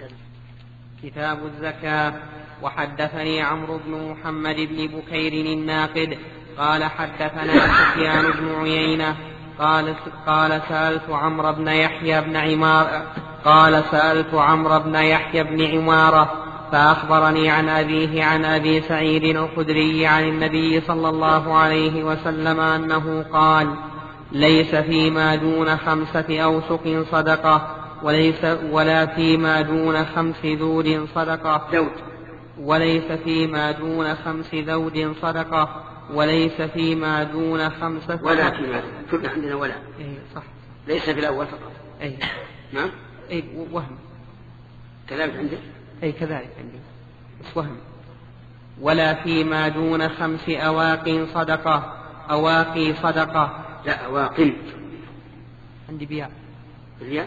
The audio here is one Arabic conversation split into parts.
كتاب الزكاة. وحدثني عمرو بن محمد بن بكير الناقد قال حدثنا سفيان بن عيينة قال سألت عمرو بن يحيى بن عمارة فأخبرني عن أبيه عن أبي سعيد الخدري عن النبي صلى الله عليه وسلم أنه قال: ليس فيما دون 5 أوسق صدقة ولا فيما دون 5 ذود صدقة وليس فيما دون 5 ذود صدقة وليس فيما دون 5 ولا فيما كنا عندنا ولا صح ليس في الأول فقط نعم وهم كذلك عندك كذلك عندي بس وهم. ولا فيما دون 5 أواق صدقة أواقي صدقة لا أواقي عندي بياء لا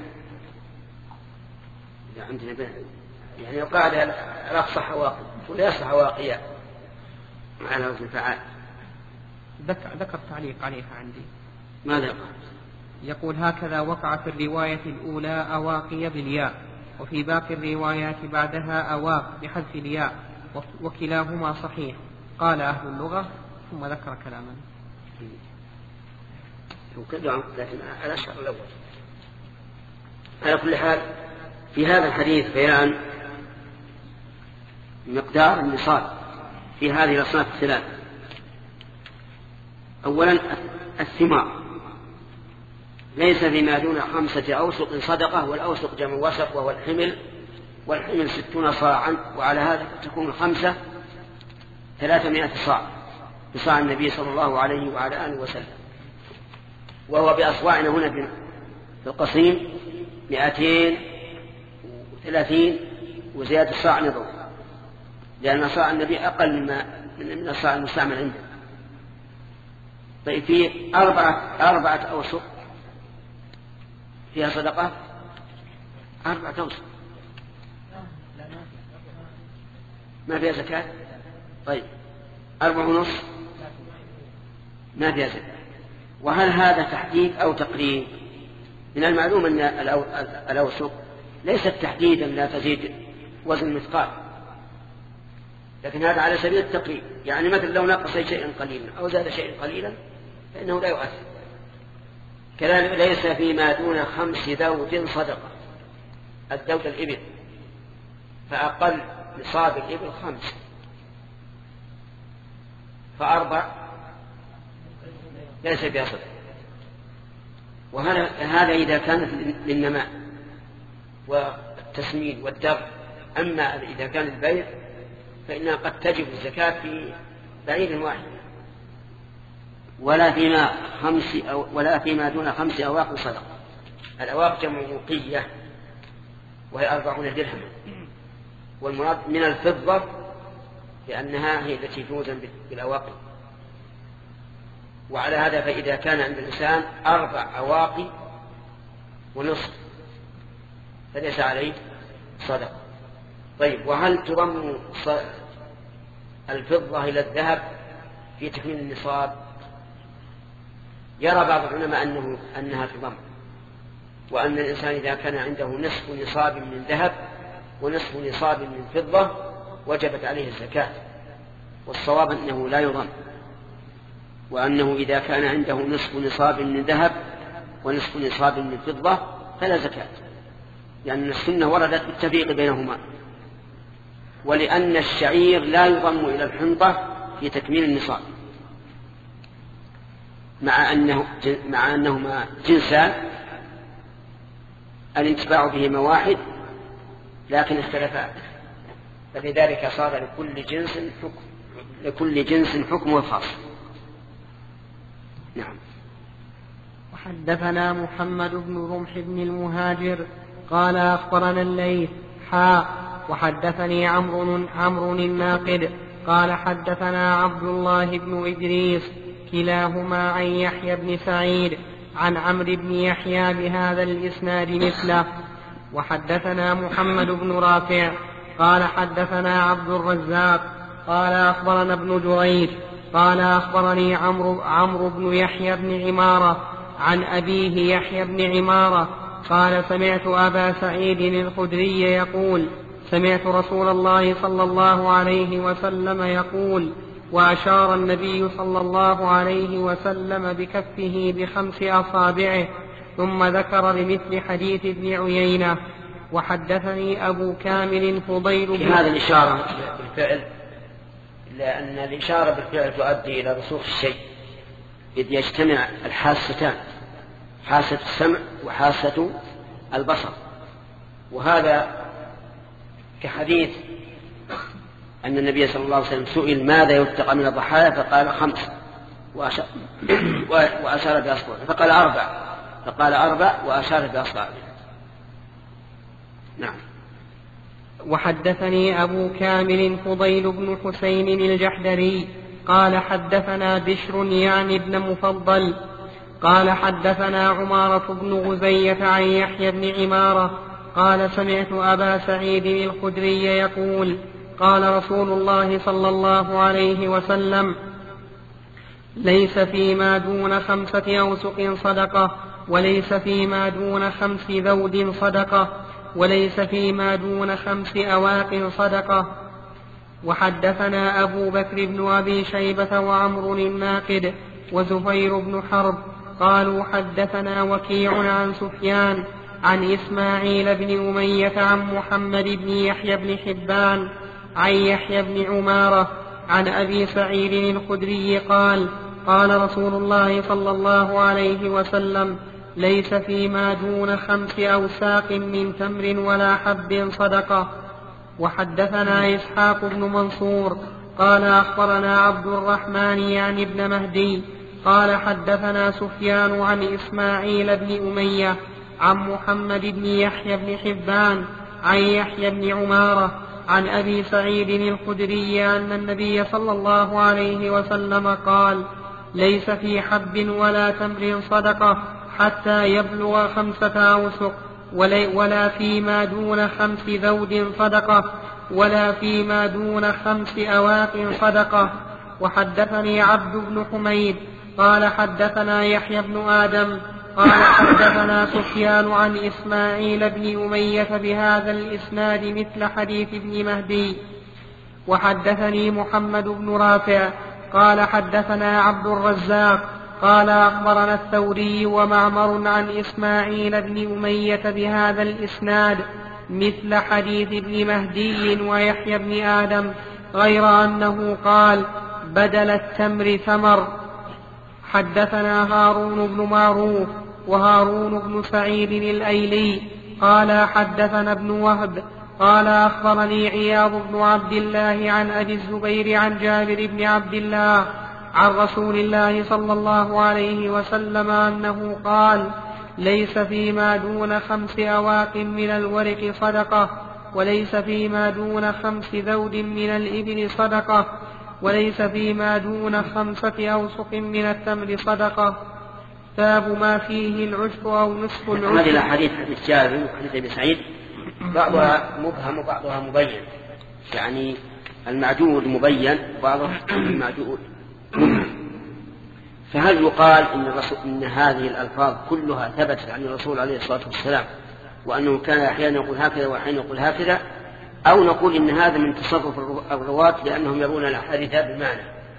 عندنا بياء يعني القاعدة لا صح أواقي ولا يصح أواقيا على وزن فعال. ذكر تعليق عليها عندي. ماذا قال؟ يقول: هكذا وقع في الرواية الأولى أواقي بالياء وفي باقي الروايات بعدها أواق بحذف الياء وكلاهما صحيح. قال أهل اللغة ثم ذكر كلاما لكن على الشهر الأول. على كل حال في هذا الحديث بيان مقدار النصاب في هذه الأصناف الثلاث. أولا الثمار ليس فيما دون 5 أوسق صدقة، والأوسق جمع وسق وهو الحمل، والحمل 60 صاعا، وعلى هذا تكون 5 300 صاع بصاع النبي صلى الله عليه وعلى آله وسلم، وهو بأصواعنا هنا في القصيم 230 وزيادة صاع نظر، لأن صاع النبي أقل من الصاع المستعمل عنده. طيب في 4 أوسق فيها صدقة 4 أوسق ما فيها زكاة. طيب 4.5 ما فيها زكاة. وهل هذا تحديد أو تقريب؟ من المعلوم أن الأوسق ليست تحديدا لا تزيد وزن مثقال، لكن هذا على سبيل التقريب، يعني مثل لو نقص شيئا قليلا أو زاد شيئا قليلا فإنه لا يؤثر. كذلك ليس فيما دون 5 ذود صدقة. الذود الإبل، فأقل نصاب الإبل 5، ف4 ليس فيها صدقة. وهذا إذا كانت للنماء والتسمين والدر. أما إذا كان البيع فإنها قد تجب الزكاة في بعير واحد. ولا فيما دون 5 أواق صدقة. الأواق جمع وقية وهي 40 درهم، والمراد من الفضة لأنها هي التي توزن بالأواقي. وعلى هذا فإذا كان عند الإنسان 4 أواقي ونصف فليس عليه صدقة. طيب وهل تضم الفضة إلى الذهب في تكميل النصاب؟ يرى بعض العلماء أنها تضم، وأن الإنسان إذا كان عنده نصف نصاب من ذهب ونصف نصاب من فضة وجبت عليه الزكاة. والصواب أنه لا يضم، وأنه إذا كان عنده نصف نصاب من ذهب ونصف نصاب من فضة فلا زكاة، لأن السنة وردت بالتفريق بينهما. ولأن الشعير لا يضم إلى الحنطة في تكميل النصاب، مع أنهما جنسان الانتفاع بهما واحد لكن اختلفا، فلذلك صار لكل جنس حكم خاص. نعم. وحدثنا محمد بن رمح بن المهاجر قال أخبرنا الليث وحدثني عمرو الناقد قال حدثنا عبد الله بن إدريس كلاهما عن يحيى بن سعيد عن عمرو بن يحيى بهذا الإسناد مثله. وحدثنا محمد بن رافع قال حدثنا عبد الرزاق قال أخبرنا ابن جريج قال أخبرني عمرو بن يحيى بن عمارة عن أبيه يحيى بن عمارة قال سمعت أبا سعيد الخدري يقول سمعت رسول الله صلى الله عليه وسلم يقول وأشار النبي صلى الله عليه وسلم بكفه ب5 أصابعه ثم ذكر بمثل حديث ابن عيينة. وحدثني أبو كامل فضيل في هذا الإشارة بالفعل، لأن الإشارة بالفعل تؤدي إلى رسوخ الشيء إذ يجتمع الحاستان، حاسة السمع وحاسة البصر. وهذا كحديث أن النبي صلى الله عليه وسلم سئل ماذا يتقى من الضحايا فقال 5 وأشار بأصبعه، فقال 4 فقال 4 وأشار بأصبعه. نعم. وحدثني أبو كامل فضيل بن حسين الجحدري قال حدثنا بشر يعني ابن مفضل قال حدثنا عمارة بن غزية عن يحيى بن عمارة قال سمعت أبا سعيد الخدري يقول قال رسول الله صلى الله عليه وسلم ليس فيما دون 5 أوسق صدقة وليس فيما دون 5 ذود صدقة وليس فيما دون 5 أواق صدقة. وحدثنا أبو بكر بن أبي شيبة وعمر الناقد وزهير بن حرب قالوا حدثنا وكيع عن سفيان عن إسماعيل بن أمية عن محمد بن يحيى بن حبان عن يحيى بن عمارة عن أبي سعيد الخدري قال قال رسول الله صلى الله عليه وسلم ليس فيما دون 5 أوساق من تمر ولا حب صدقة. وحدثنا إسحاق بن منصور قال أخبرنا عبد الرحمن يعني ابن مهدي قال حدثنا سفيان عن إسماعيل بن أمية عن محمد بن يحيى بن حبان عن يحيى بن عمارة عن أبي سعيد الخدري أن النبي صلى الله عليه وسلم قال ليس في حب ولا تمر صدقة حتى يبلغ 5 أوسق ولا فيما دون 5 ذود صدقة ولا فيما دون 5 أواق صدقة. وحدثني عبد بن حميد قال حدثنا يحيى بن آدم قال حدثنا سفيان عن إسماعيل بن أمية بهذا الإسناد مثل حديث ابن مهدي. وحدثني محمد بن رافع قال حدثنا عبد الرزاق قال أخبرنا الثوري ومعمر عن إسماعيل بن أمية بهذا الإسناد مثل حديث ابن مهدي ويحيى بن آدم غير أنه قال بدل التمر ثمر. حدثنا هارون بن معروف وهارون بن سعيد الأيلي قال حدثنا ابن وهب قال أخبرني عياض بن عبد الله عن أبي الزبير عن جابر بن عبد الله عن رسول الله صلى الله عليه وسلم أنه قال ليس فيما دون 5 أواق من الورق صدقة وليس فيما دون 5 ذود من الإبل صدقة وليس فيما دون 5 أوسق من التمر صدقة. باب ما فيه العشر أو نصف العشر. هذه الأحاديث حديث جابر وحديث ابن سعيد بعضها مبهم وبعضها مبين، يعني المعدود مبين وبعضها المعدود مبهم. فهل يقال إن هذه الألفاظ كلها ثبتت عن الرسول عليه الصلاة والسلام وأنه كان أحيانا يقول هكذا وأحيانا يقول هكذا، أو نقول إن هذا من تصرف الرواة لأنهم يرون الأحاديث بالمعنى؟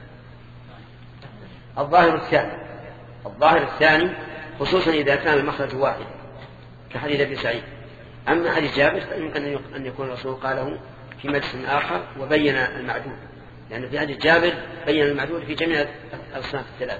الظاهر الثاني خصوصا إذا كان المخرج واحد كحديث أبي سعيد. أما حديث جابر فيمكن أن يكون الرسول قاله في مجلس آخر وبين المعدود، لأن في حديث جابر بين المعدود في جميع الأصناف الثلاثة.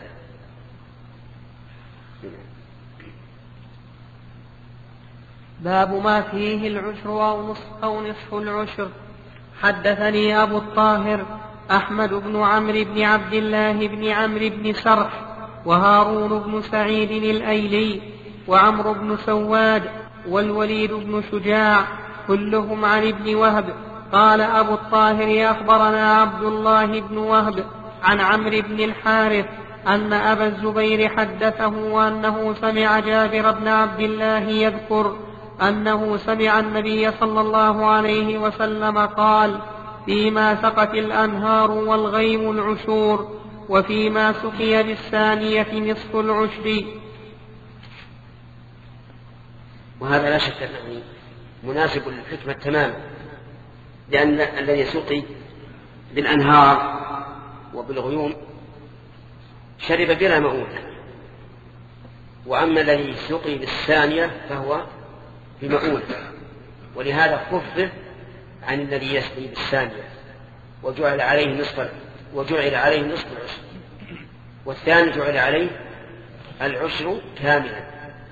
باب ما فيه العشر أو نصف العشر. حدثني أبو الطاهر أحمد بن عمرو بن عبد الله بن عمرو بن سرح وهارون بن سعيد الأيلي وعمرو بن سواد والوليد بن شجاع كلهم عن ابن وهب. قال أبو الطاهر أخبرنا عبد الله بن وهب عن عمرو بن الحارث أن أبا الزبير حدثه أنه سمع جابر بن عبد الله يذكر أنه سمع النبي صلى الله عليه وسلم قال فيما سقت الأنهار والغيم العشور وفيما سقي بالثانية نصف العشر. وهذا لا شك أنه مناسب للحكمة تماما، لأن الذي يسقي بالأنهار وبالغيوم شرب بلا مؤونة، وأما الذي يسقي بالثانية فهو بمؤونة، ولهذا خفف عن الذي يسقي بالثانية وجعل عليه نصف العشر، والثاني جعل عليه العشر كاملا.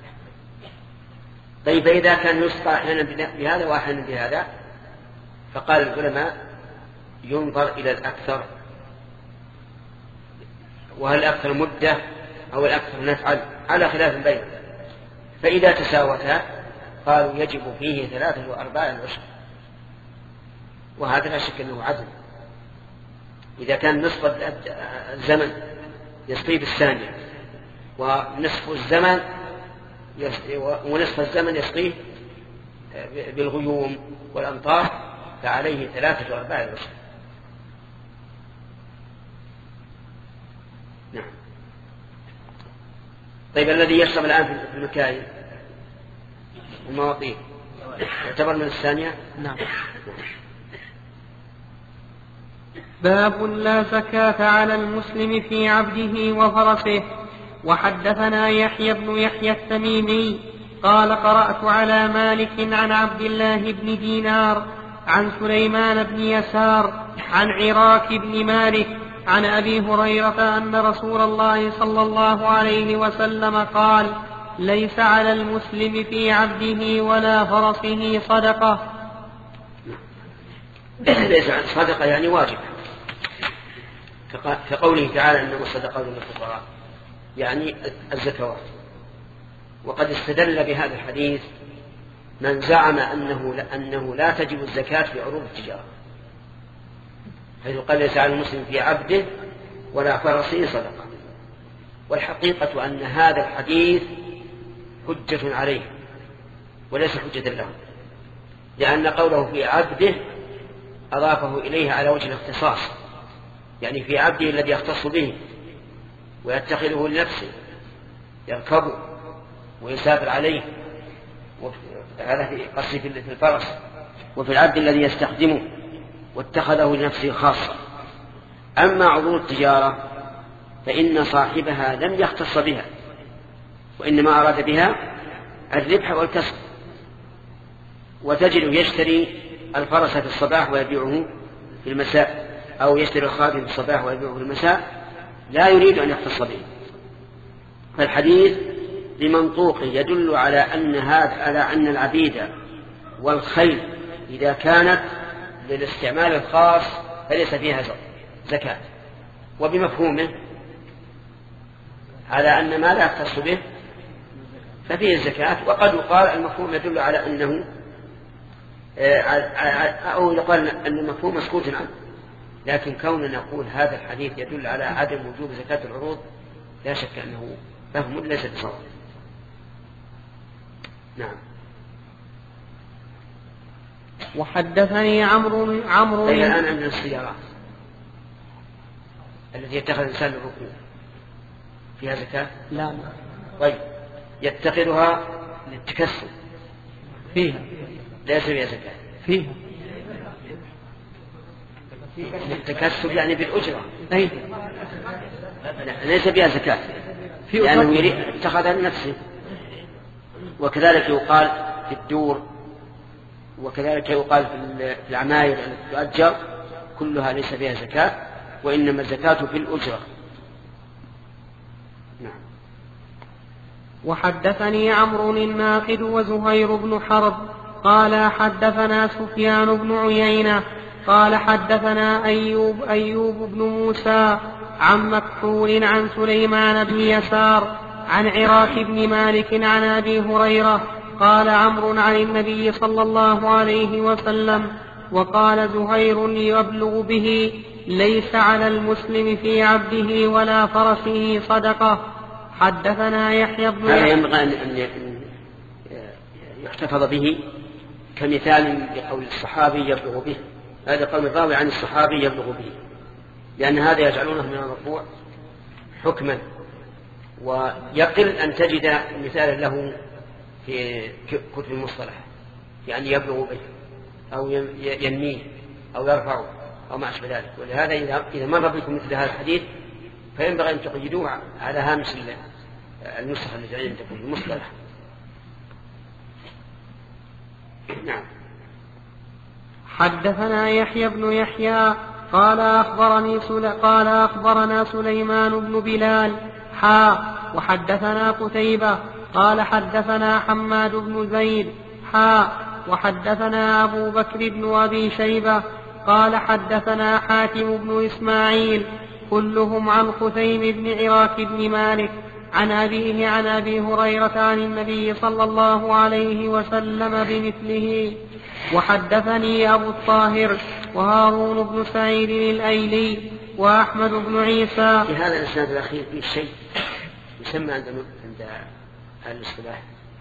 طيب إذا كان يسقى أحيانا بهذا وأحيانا بهذا، فقال العلماء ينظر إلى الأكثر، وهل الأكثر مدة أو الأكثر نفعل على خلاف بينهم، فإذا تساوتا قالوا يجب فيه 3 و4 العشر، وهذا لا شك أنه عدل. إذا كان نصف الزمن يسقي بالثانية ونصف الزمن يسقيه بالغيوم والأمطار، فعليه 3 و4 العشر. نعم. طيب الذي يشرب الآن في المكاين المواطين يعتبر من الثانية؟ نعم. باب لا زكاة على المسلم في عبده وفرسه. وحدثنا يحيى بن يحيى التميمي قال قرأت على مالك عن عبد الله بن دينار عن سليمان بن يسار عن عراك بن مالك عن أبي هريرة أن رسول الله صلى الله عليه وسلم قال: ليس على المسلم في عبده ولا فرسه صدقة. ليس صدقة يعني واجب، كقوله تعالى إنما الصدقات للفقراء، يعني الزكوات. وقد استدل بهذا الحديث من زعم أنه لا تجب الزكاة في عروض التجارة، حيث قال ليس على المسلم في عبده ولا فرسه صدقة. والحقيقة أن هذا الحديث حجة عليه وليس حجة له، لأن قوله في عبده أضافه إليه على وجه الاختصاص، يعني في عبده الذي يختص به ويتخذه لنفسه يركبه ويسافر عليه، هذا في قصد في الفرس، وفي العبد الذي يستخدمه واتخذه لنفسه خاصة. أما عروض التجارة فإن صاحبها لم يختص بها، وإنما أراد بها الربح والكسب. وتجد يشتري الفرس في الصباح ويبيعه في المساء، أو يشتري الخادم في الصباح ويبيعه في المساء، لا يريد أن يختص به. فالحديث بمنطوقه يدل على أن العبيد والخيل إذا كانت للاستعمال الخاص فليس فيها زكاة، وبمفهومه على أن ما لا يختص به ففيه الزكاة. وقد يقال المفهوم يدل على أنه أو يقال أن المفهوم مسكوت عنه، لكن كوننا نقول هذا الحديث يدل على عدم وجوب زكاة العروض لا شك أنه فهم ليس بصواب. نعم. وحدثني عمرو الآن عندنا السيارات التي يتخذ الإنسان للركوب فيها زكاة؟ لا. طيب يتخذها للتكسب فيها ليس فيها زكاة؟ فيها للتكسب يعني بالأجرة. أي ليس فيها زكاة لأنه اتخذها لنفسه. وكذلك يقال في الدور، وكذلك يقال في العماير التي تؤجر، كلها ليس فيها زكاة، وإنما الزكاة في الأجرة. نعم. وحدثني عمرو الناقد وزهير بن حرب قال حدثنا سفيان بن عيينة قال حدثنا أيوب بن موسى عن مكحول عن سليمان بن يسار عن عراك بن مالك عن أبي هريرة قال عمرو عن النبي صلى الله عليه وسلم. وقال زهير يبلغ به: ليس على المسلم في عبده ولا فرسه صدقة. حدثنا يحيى بن هذا ينبغي أن يحتفظ به كمثال لقول الصحابي يبلغ به. هذا قول الراوي عن الصحابي يبلغ به، لأن هذا يجعلونه من المرفوع حكما، ويقل أن تجد مثالا له في كتب المصطلح، يعني يبلغ به أو ينميه أو يرفعه أو ما أشبه ذلك. ولهذا إذا مر بكم مثل هذا الحديث فينبغي أن تقيدوه على هامش النسخة التي عندكم في المصطلح. نعم. حدثنا يحيى بن يحيى قال أخبرنا سليمان بن بلال وحدثنا قتيبة قال حدثنا حماد بن زيد وحدثنا أبو بكر بن أبي شيبة قال حدثنا حاتم بن إسماعيل كلهم عن خثيم بن عراك بن مالك عن أبيه عن أبي هريرة عن النبي صلى الله عليه وسلم بمثله. وحدثني أبو الطاهر وهارون بن سعيد الأيلي وأحمد بن عيسى. في هذا الإسناد الأخير في شيء يسمى عند أهل الاصطلاح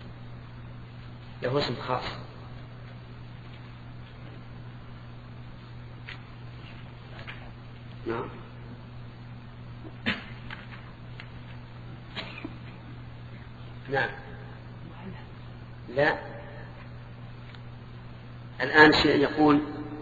له اسم خاص، نعم. نعم. لا، الآن شيء يقول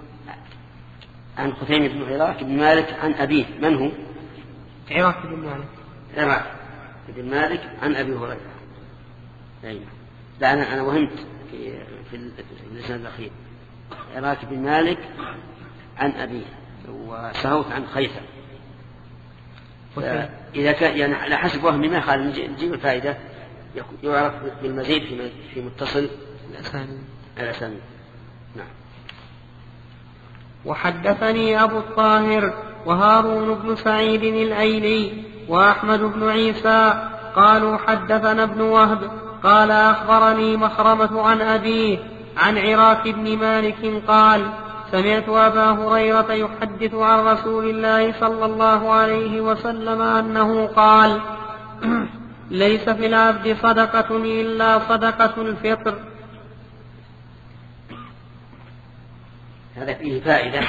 عن خثيم بن عراك بن مالك عن أبيه. من هو؟ عراك بن مالك. عراك بن مالك عن أبي هريرة. أيوة. لا، أنا وهمت في اللسان الأخير. عراك بن مالك عن أبيه وسهوت عن خيثم. إذا كان يعني على حسب وهمي ما خال نجيب الفائدة يعرف بالمزيد في متصل الأسانيد. نعم. وحدثني أبو الطاهر وهارون بن سعيد الأيلي وأحمد بن عيسى قالوا حدثنا ابن وهب قال أخبرني مخرمة عن أبيه عن عراك بن مالك قال سمعت أبا هريرة يحدث عن رسول الله صلى الله عليه وسلم أنه قال ليس في العبد صدقة إلا صدقة الفطر. هذا فيه فائدة،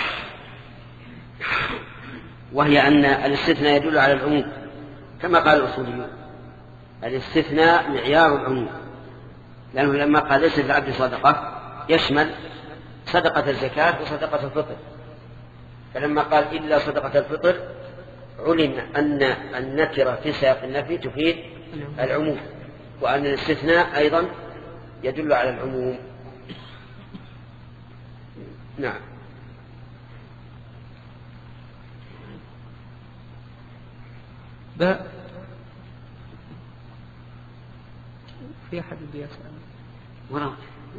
وهي أن الاستثناء يدل على العموم كما قال الأصوليون. الاستثناء معيار العموم، لأنه لما قال ليس في العبد صدقة يشمل صدقة الزكاة وصدقة الفطر، فلما قال إلا صدقة الفطر علم أن النكرة في سياق النفي تفيد العموم، وأن الاستثناء أيضا يدل على العموم. نعم. في أحد يسأل ورا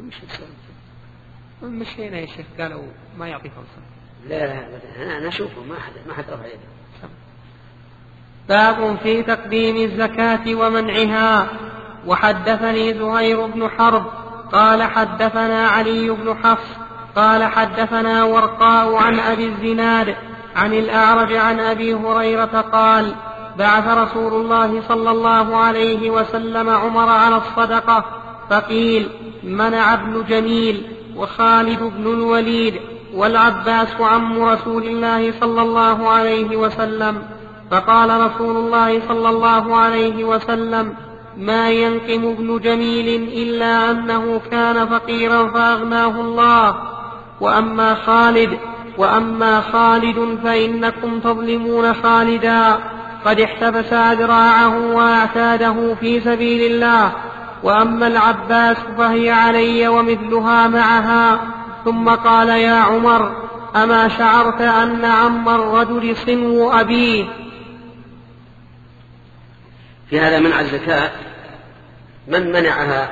مش هنا يا شيخ قالوا ما يعطي فرصة. لا أنا أشوفه ما حد رفع يده. باب في تقديم الزكاة ومنعها. وحدثني زهير بن حرب قال حدثنا علي بن حفص قال حدثنا ورقاء عن أبي الزناد عن الأعرج عن أبي هريرة قال بعث رسول الله صلى الله عليه وسلم عمر على الصدقة فقيل منع ابن جميل وخالد بن الوليد والعباس عم رسول الله صلى الله عليه وسلم. فقال رسول الله صلى الله عليه وسلم ما ينقم ابن جميل إلا أنه كان فقيرا فأغناه الله، وأما خالد فإنكم تظلمون خالدا قد احتبس أذراعه وأعتاده في سبيل الله، وأما العباس فهي علي ومثلها معها. ثم قال يا عمر أما شعرت أن عم الرجل صنو أبيه. في هذا منع الزكاة من منعها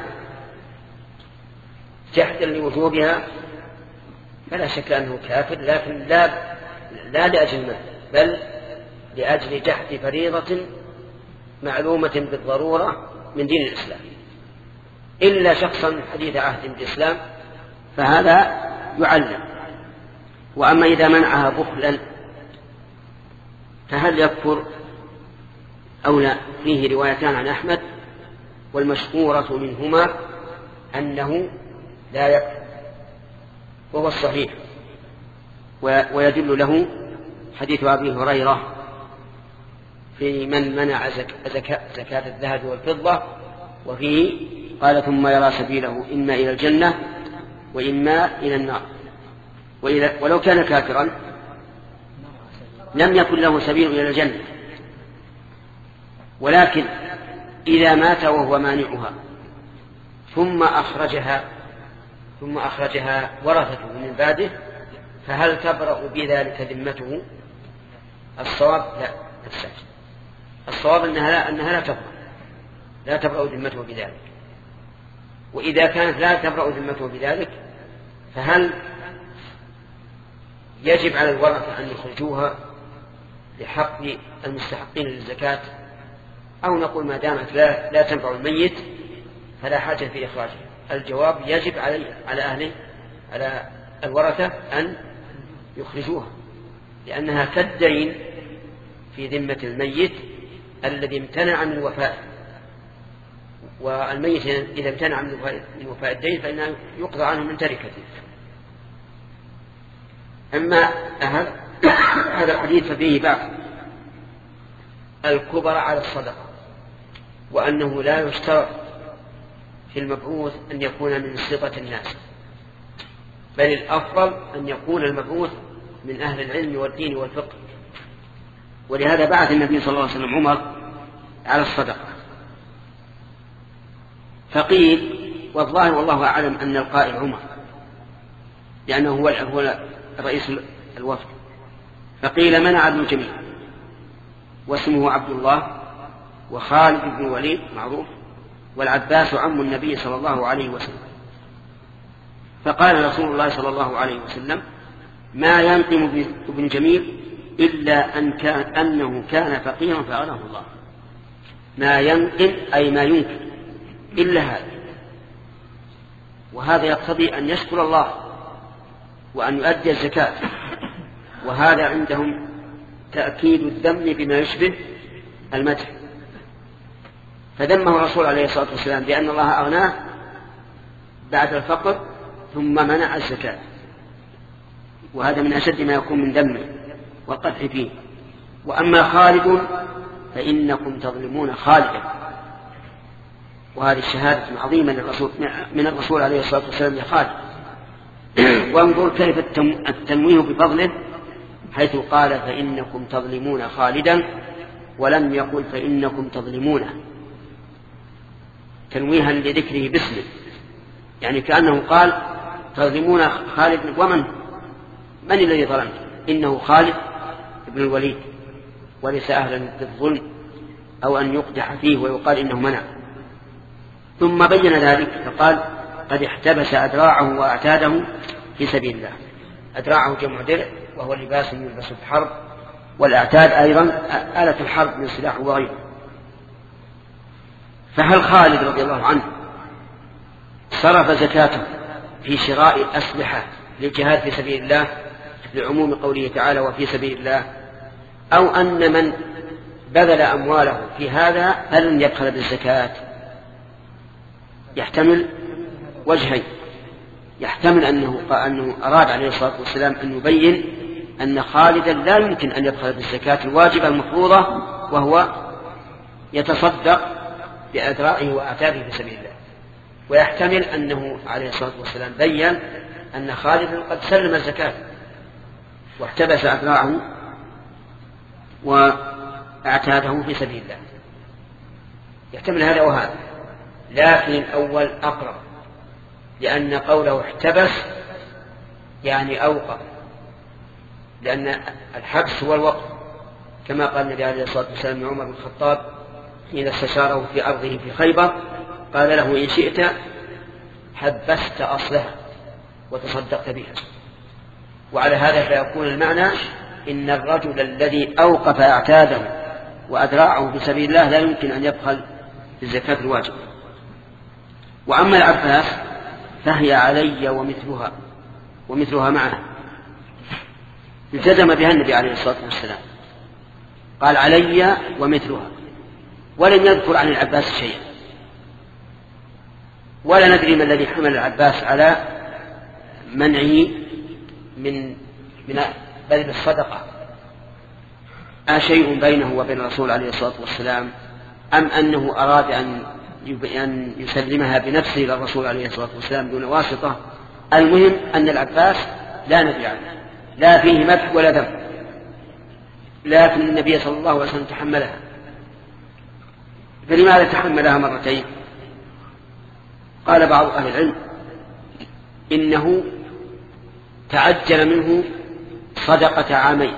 جحدا لوجوبها فلا شك أنه كافر، لكن لا لأجل المال بل لأجل جحد فريضة معلومة بالضرورة من دين الإسلام، إلا شخصا حديث عهد بالإسلام فهذا يعلم. وأما إذا منعها بخلا فهل يكفر أو لا؟ فيه روايتان عن أحمد، والمشهورة منهما أنه لا يكفر وهو الصحيح، ويدل له حديث أبي هريرة في من منع زكاة الذهب والفضة، وفيه قال ثم يرى سبيله إما إلى الجنة وإما إلى النار. ولو كان كافرا لم يكن له سبيل إلى الجنة، ولكن إذا مات وهو مانعها ثم أخرجها ورثته من بعده، فهل تبرأ بذلك ذمته؟ الصواب لا تفسد. الصواب أنها لا تبرأ ذمته بذلك. وإذا كانت لا تبرأ ذمته بذلك، فهل يجب على الورثة أن يخرجوها لحق المستحقين للزكاة، أو نقول ما دامت لا تنفع الميت فلا حاجة في إخراجها؟ الجواب يجب على الورثة أن يخرجوها، لأنها كالدين في ذمة الميت الذي امتنع من الوفاء، والميت إذا امتنع من وفاء الدين فإنه يقضى عنه من تركته. أما هذا الحديث ففيه بعض الكبر على الصدقة، وأنه لا يشترط في المبعوث أن يكون من صفة الناس، بل الأفضل أن يكون المبعوث من أهل العلم والدين والفقه. ولهذا بعث النبي صلى الله عليه وسلم عمر على الصدقة. فقيل، والظاهر والله أعلم أن القائل عمر، لأنه هو رئيس الوفد. فقيل منع ابن جميل واسمه عبد الله، وخالد بن الوليد معروف، والعباس عم النبي صلى الله عليه وسلم. فقال رسول الله صلى الله عليه وسلم: ما ينقم ابن جميل إلا أنه كان فقيرا فأغناه الله. ما ينقم أي ما ينكر إلا هذا. وهذا يقتضي أن يشكر الله وأن يؤدي الزكاة، وهذا عندهم تأكيد الذم بما يشبه المدح. فذمه الرسول عليه الصلاة والسلام بأن الله أغناه بعد الفقر ثم منع الزكاة، وهذا من أشد ما يكون من ذمه والقدح فيه. وأما خالد فإنكم تظلمون خالدا. وهذه الشهادة عظيمة من الرسول عليه الصلاة والسلام لخالد. وانظر كيف التنويه بفضله، حيث قال فإنكم تظلمون خالدا ولم يقل فإنكم تظلمونه، تنويها لذكره باسمه، يعني كأنه قال تظلمون خالد. ومن الذي ظلمت؟ إنه خالد بن الوليد، وليس أهلا بالظلم أو أن يقدح فيه ويقال إنه منع. ثم بين ذلك فقال قد احتبس أدراعه وأعتاده في سبيل الله. أدراعه جمع درع، وهو لباس يلبس في الحرب، والأعتاد أيضا آلة الحرب من سلاح وغيره. فهل خالد رضي الله عنه صرف زكاته في شراء الأسلحة للجهاد في سبيل الله لعموم قوله تعالى وفي سبيل الله، أو أن من بذل أمواله في هذا فلن يبخل بالزكاة؟ يحتمل وجهين. يحتمل أنه أراد عليه الصلاة والسلام أن يبين أن خالدا لا يمكن أن يبخل بالزكاة الواجبة المفروضة، وهو يتصدق بأدرائه وأعتاده في سبيل الله. ويحتمل أنه عليه الصلاة والسلام بين أن خالدا قد سلم الزكاة واحتبس أدراعه وأعتاده في سبيل الله. يحتمل هذا وهذا، لكن الأول أقرب، لأن قوله احتبس يعني أوقف، لأن الحبس هو الوقف، كما قال النبي عليه الصلاة والسلام لعمر بن الخطاب حين استشاره في أرضه في خيبر، قال له إن شئت حبست أصلها وتصدقت بها. وعلى هذا فيكون المعنى إن الرجل الذي أوقف أعتاده وأدراعه في سبيل الله لا يمكن أن يبخل بالزكاة الواجب. وأما العباس فهي علي ومثلها معه، التزم بها النبي عليه الصلاة والسلام، قال علي ومثلها، ولم يذكر عن العباس شيئا. ولا ندري ما الذي حمل العباس على منعه من بذل الصدقة، أشيء بينه وبين الرسول عليه الصلاة والسلام، أم أنه أراد أن أن يسلمها بنفسه إلى الرسول عليه الصلاة والسلام دون واسطة. المهم أن العباس لا ندري عنه، لا فيه مدح ولا ذم، لكن النبي صلى الله عليه وسلم تحملها. فلماذا تحملها مرتين؟ قال بعض أهل العلم إنه تعجل منه صدقة عامين،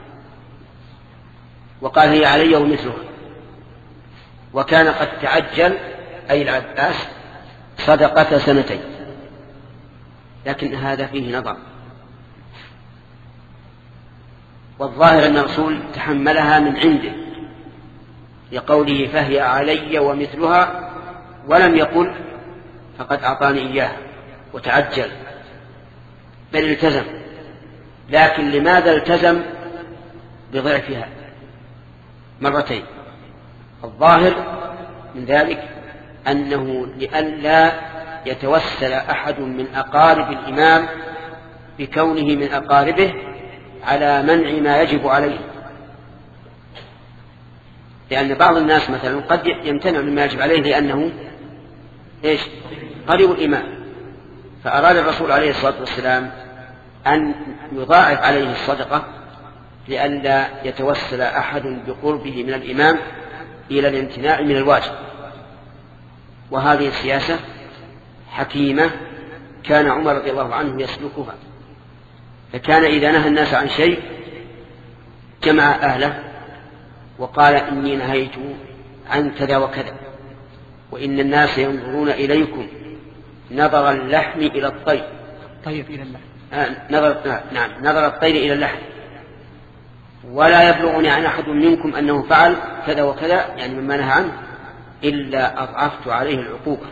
وقال هي علي ومثلها، وكان قد تعجل أي العباس صدقة سنتين، لكن هذا فيه نظر. والظاهر أن الرسول تحملها من عنده لقوله فهي علي ومثلها، ولم يقل فقد أعطاني إياها وتعجل، بل التزم. لكن لماذا التزم بضعفها مرتين؟ الظاهر من ذلك أنه لئلا يتوسل أحد من أقارب الإمام بكونه من أقاربه على منع ما يجب عليه، لأن بعض الناس مثلا قد يمتنع مما يجب عليه لأنه قريب الإمام، فأراد الرسول عليه الصلاة والسلام أن يضاعف عليه الصدقة لئلا يتوسل أحد بقربه من الإمام إلى الامتناع من الواجب. وهذه السياسة حكيمة كان عمر رضي الله عنه يسلكها، فكان إذا نهى الناس عن شيء جمع أهله وقال إني نهيت عن كذا وكذا، وإن الناس ينظرون إليكم نظر اللحم إلى الطير، طيب إلى اللحم نظر الطير إلى اللحم، ولا يبلغني عن أحد منكم أنه فعل كذا وكذا، يعني مما نهى عنه، إلا أضعفت عليه العقوبة.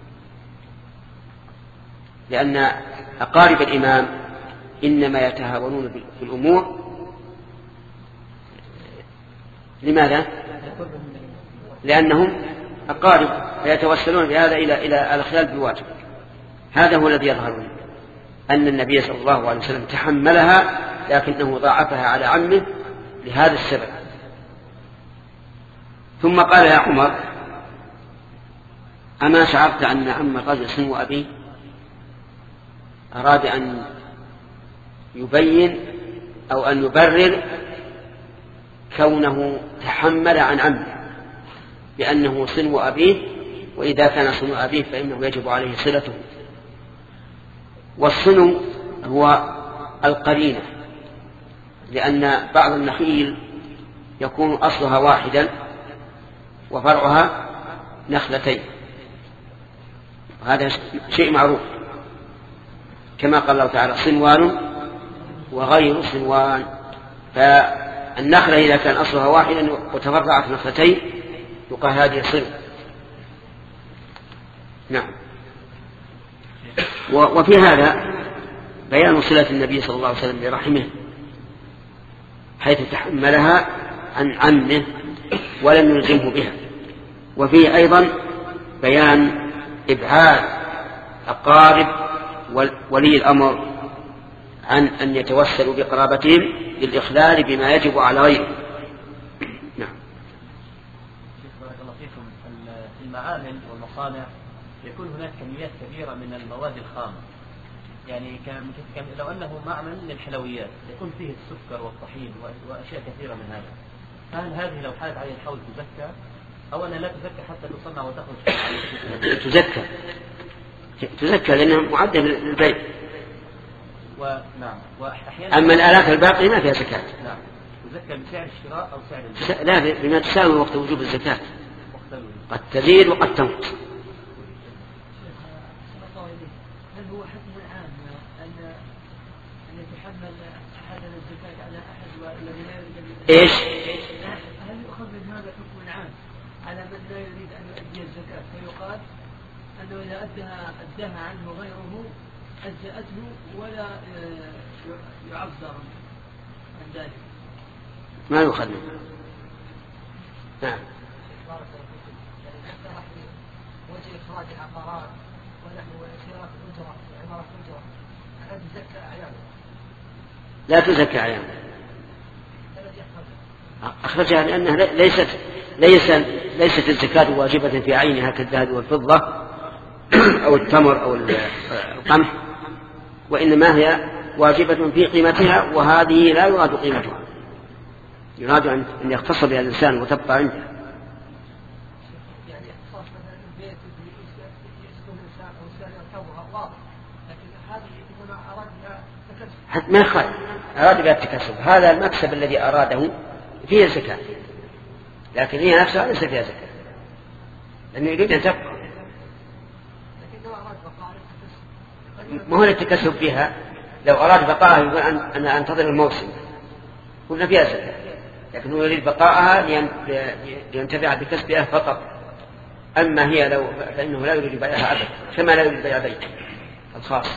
لأن أقارب الإمام إنما يتهاونون في الأمور. لماذا؟ لأنهم أقارب فيتوسلون بهذا إلى الخلال بالواجب. هذا هو الذي يظهر لي أن النبي صلى الله عليه وسلم تحملها، لكنه ضاعفها على عمه لهذا السبب. ثم قال يا عمر أما شعرت أن عم الرجل سنو أبيه؟ أراد أن يبين أو أن يبرر كونه تحمل عن عمه بأنه صنو أبيه، وإذا كان صنو أبيه فإنه يجب عليه صلته. والصنو هو القرينة، لأن بعض النخيل يكون أصلها واحدا وفرعها نخلتين، هذا شيء معروف، كما قال الله تعالى صنوان وغير صنوان. فالنخلة إذا كان أصلها واحدا وتفرعت نخلتين يقال هذه صنو. نعم. وفي هذا بيان صلة النبي صلى الله عليه وسلم برحمه، حيث تحملها عن عمه ولم يلزمه بها. وفيه أيضا بيان إبعاد أقارب ولي الأمر عن أن يتوسلوا بقرابتهم للإخلال بما يجب على غيره. نعم. بارك الله فيكم. في المعامل والمصانع يكون هناك كميات كبيرة من المواد الخام، يعني لو أنه معمل للحلويات يكون فيه السكر والطحين وأشياء كثيرة من هذا، فهل هذه لو حالت عليه الحول تزكى أو أنها لا تزكى حتى تصنع وتخرج؟ تزكى لأنها معدة للبيع. ونعم. وأحيانا أما الآلات الباقية ما فيها زكاة. نعم. تزكى بسعر الشراء أو سعر البيع؟ لا، بما تساوي وقت وجوب الزكاة، قد تزيد وقد تنقص. هل هو حكم عام أن يتحمل أحدنا الزكاة على أحد والذي لا يريد؟ إيش؟ هل يؤخذ من هذا حكم عام على من لا يريد أن يؤدي الزكاة، فيقال أنه إذا أداها عنه غيره أجزأته ولا يعذر عن ذلك؟ ما يؤخذ. نعم. وجه إخراج العقارات ونحن وسيارات الأجرة وعمارات الأجرة هل تزكى أعيانه؟ لا تزكى أعيانه. أخرجها لأنها ليست الزكاة واجبة في عينها كالذهب والفضة أو التمر أو القمح، وإنما هي واجبة في قيمتها، وهذه لا يراد قيمتها، يراد أن يختص بها الإنسان وتبقى عنده. ما يخالف، أراد بها التكسب، هذا المكسب الذي أراده فيه الزكاة، لكن هي نفسها ليس فيها زكاة لأنه يريد أن تبقى. ما هو التكسب فيها، لو أراد بقاءها يقول أنا أنتظر الموسم قلنا فيها زكاة، لكن هو يريد بقاءها لينتفع بكسبها فقط. أما هي فإنه لا يريد بيعها أبدا، كما لا يريد بيع بيته الخاص.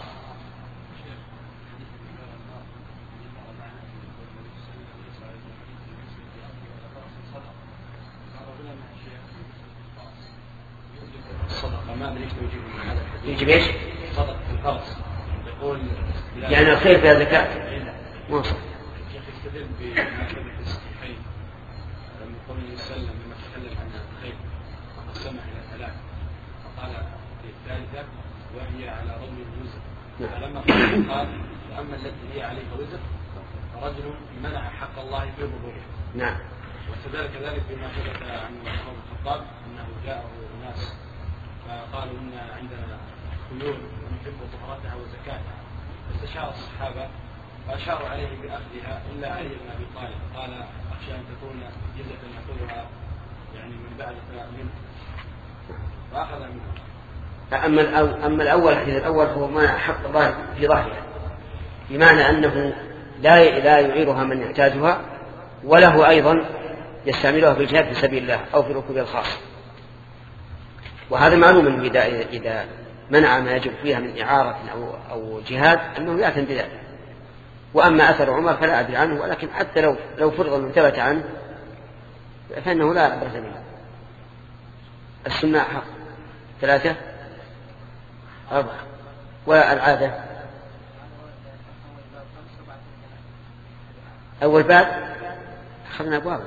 يجب ايش؟ صدق في الفرس يقول يعني الخير فيها زكاة. ما صح. الشيخ يستدل بما ثبت في الصحيحين لما قال النبي صلى الله عليه وسلم لما تكلم عن الخير فقسمها إلى ثلاث، فقال في الثالثة وهي على رجل الوزر، فلما قال فأما التي هي عليه وزر فرجل منع حق الله في ربوبه. نعم. واستدل كذلك بما ثبت عن عمر بن الخطاب أنه جاءه ناس فقالوا إن عندنا خيول ونحب طهرتها وزكاتها، فاستشار الصحابة فأشاروا عليه بأخذها إلا علي بن أبي طالب، قال أخشى أن تكون جزءا يأخذها يعني من بعد منه، فأخذ منه. أما الأول الحديث الأول هو ما حق الله في ظاهرها، بمعنى أنه لا يعيرها من يحتاجها، وله أيضا يستعملها في الجهاد في سبيل الله أو في ركوب الخاص، وهذا معلوم إذا منع ما يجب فيها من إعارة أو جهاد أنه يأثم بذلك. وأما أثر عمر فلا أدري عنه، ولكن حتى لو فرض أنه ثبت عنه فإنه لا عبرة به. السنة حق 3 4 والعادة أول باب أخذنا أبواب.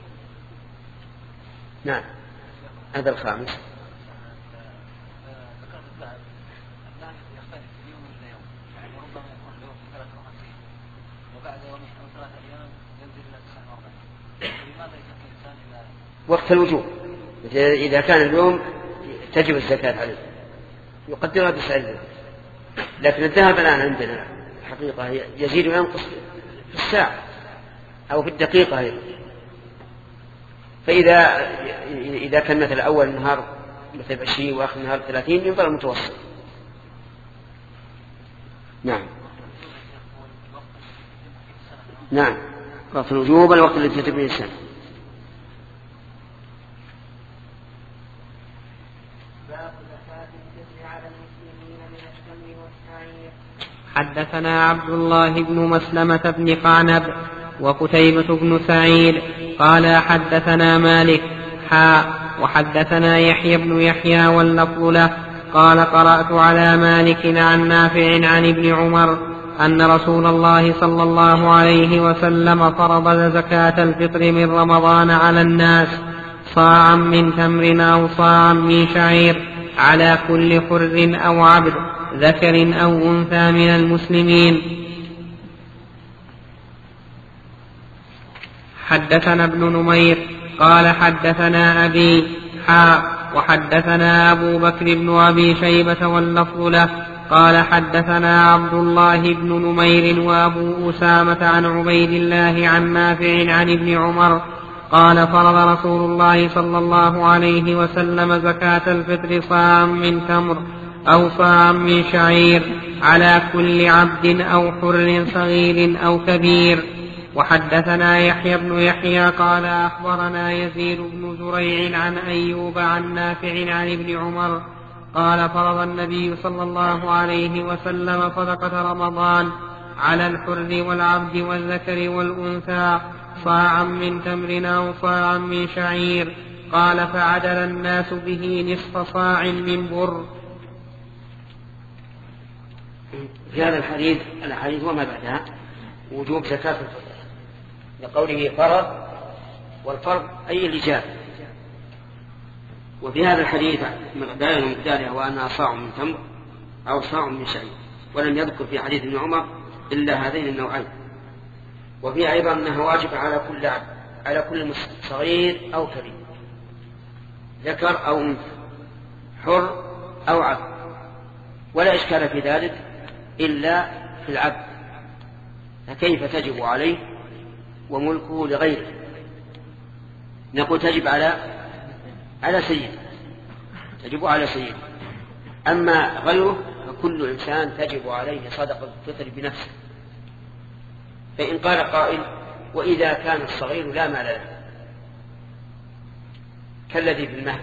نعم. هذا الخامس. وقت الوجوب إذا كان اليوم تجب الزكاة عليه يقدرها ب90، لكن الذهب الآن عندنا حقيقة يزيد وينقص في الساعة أو في الدقيقة أيضا. فإذا كان مثل أول النهار مثل 20 وآخر النهار 30 ينظر المتوسط. نعم. نعم. وقت الوجوب الوقت الذي تتم به السنة. حدثنا عبد الله بن مسلمة بن قعنب وقتيبة بن سعيد قال حدثنا مالك وحدثنا يحيى بن يحيى واللفظ له قال قرأت على مالك عن نافع عن ابن عمر أن رسول الله صلى الله عليه وسلم فرض زكاة الفطر من رمضان على الناس صاعا من تمر أو صاعا من شعير على كل حر أو عبد ذكر أو أنثى من المسلمين. حدثنا ابن نمير قال حدثنا أبي وحدثنا أبو بكر بن أبي شيبة واللفظ له قال حدثنا عبد الله بن نمير وأبو أسامة عن عبيد الله عن نافع عن ابن عمر قال فرض رسول الله صلى الله عليه وسلم زكاة الفطر صاعا من تمر أو صاعا من شعير على كل عبد أو حر صغير أو كبير. وحدثنا يحيى بن يحيى قال أخبرنا يزيد بن زريع عن أيوب عن نافع عن ابن عمر قال فرض النبي صلى الله عليه وسلم صدقة رمضان على الحر والعبد والذكر والأنثى صاعا من تمر أو صاعا من شعير قال فعدل الناس به نصف صاع من بر. في هذا الحديث وما بعدها وجوب زكاة الفطر لقوله فرض، والفرض أي الإجابة وفي هذا الحديث مقدار ومقدارها وأنها صاع من تمر أو صاع من شعير، ولم يذكر في حديث ابن عمر إلا هذين النوعين. وفي أيضا أنها واجب على كل صغير أو كبير، ذكر أو أنثى، حر أو عبد، ولا إشكال في ذلك إلا في العبد، فكيف تجب عليه وملكه لغيره؟ نقول تجب على سيده، تجب على سيده. أما غيره فكل إنسان تجب عليه صدقة الفطر بنفسه. فإن قال قائل وإذا كان الصغير لا مال له كالذي في المهد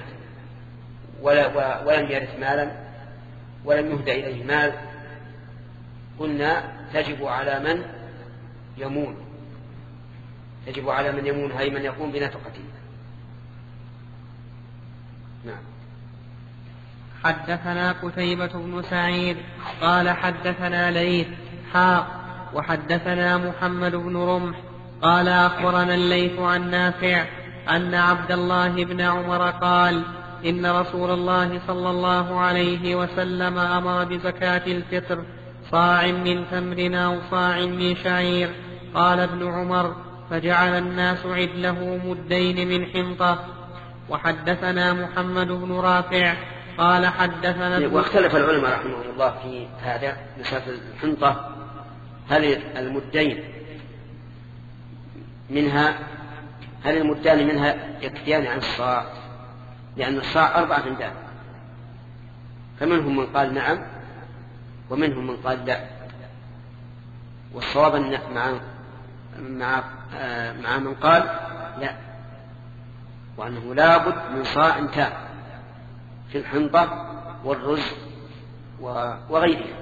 ولم يرث مالا ولم يهدى إليه مال، قلنا تجب على من يمون، تجب على من يمون، هي من يقوم بنفقته. نعم. حدثنا قتيبة بن سعيد قال حدثنا ليث وحدثنا محمد بن رمح قال أخبرنا الليث عن نافع أن عبد الله بن عمر قال إن رسول الله صلى الله عليه وسلم أمر بزكاة الفطر صاع من تمر أو صاع من شعير. قال ابن عمر فجعل الناس عدله مدين من حنطة. وحدثنا محمد بن رافع قال حدثنا واختلف العلماء رحمه الله في هذا مسافة الحنطة، هل المدين منها يكفيان عن الصاع؟ لأن الصاع 4 أمداد، فمنهم من قال نعم ومنهم من قال لا، والصواب مع من قال لا، وأنه لا بد من صاع تام في الحنطة والرز وغيرها.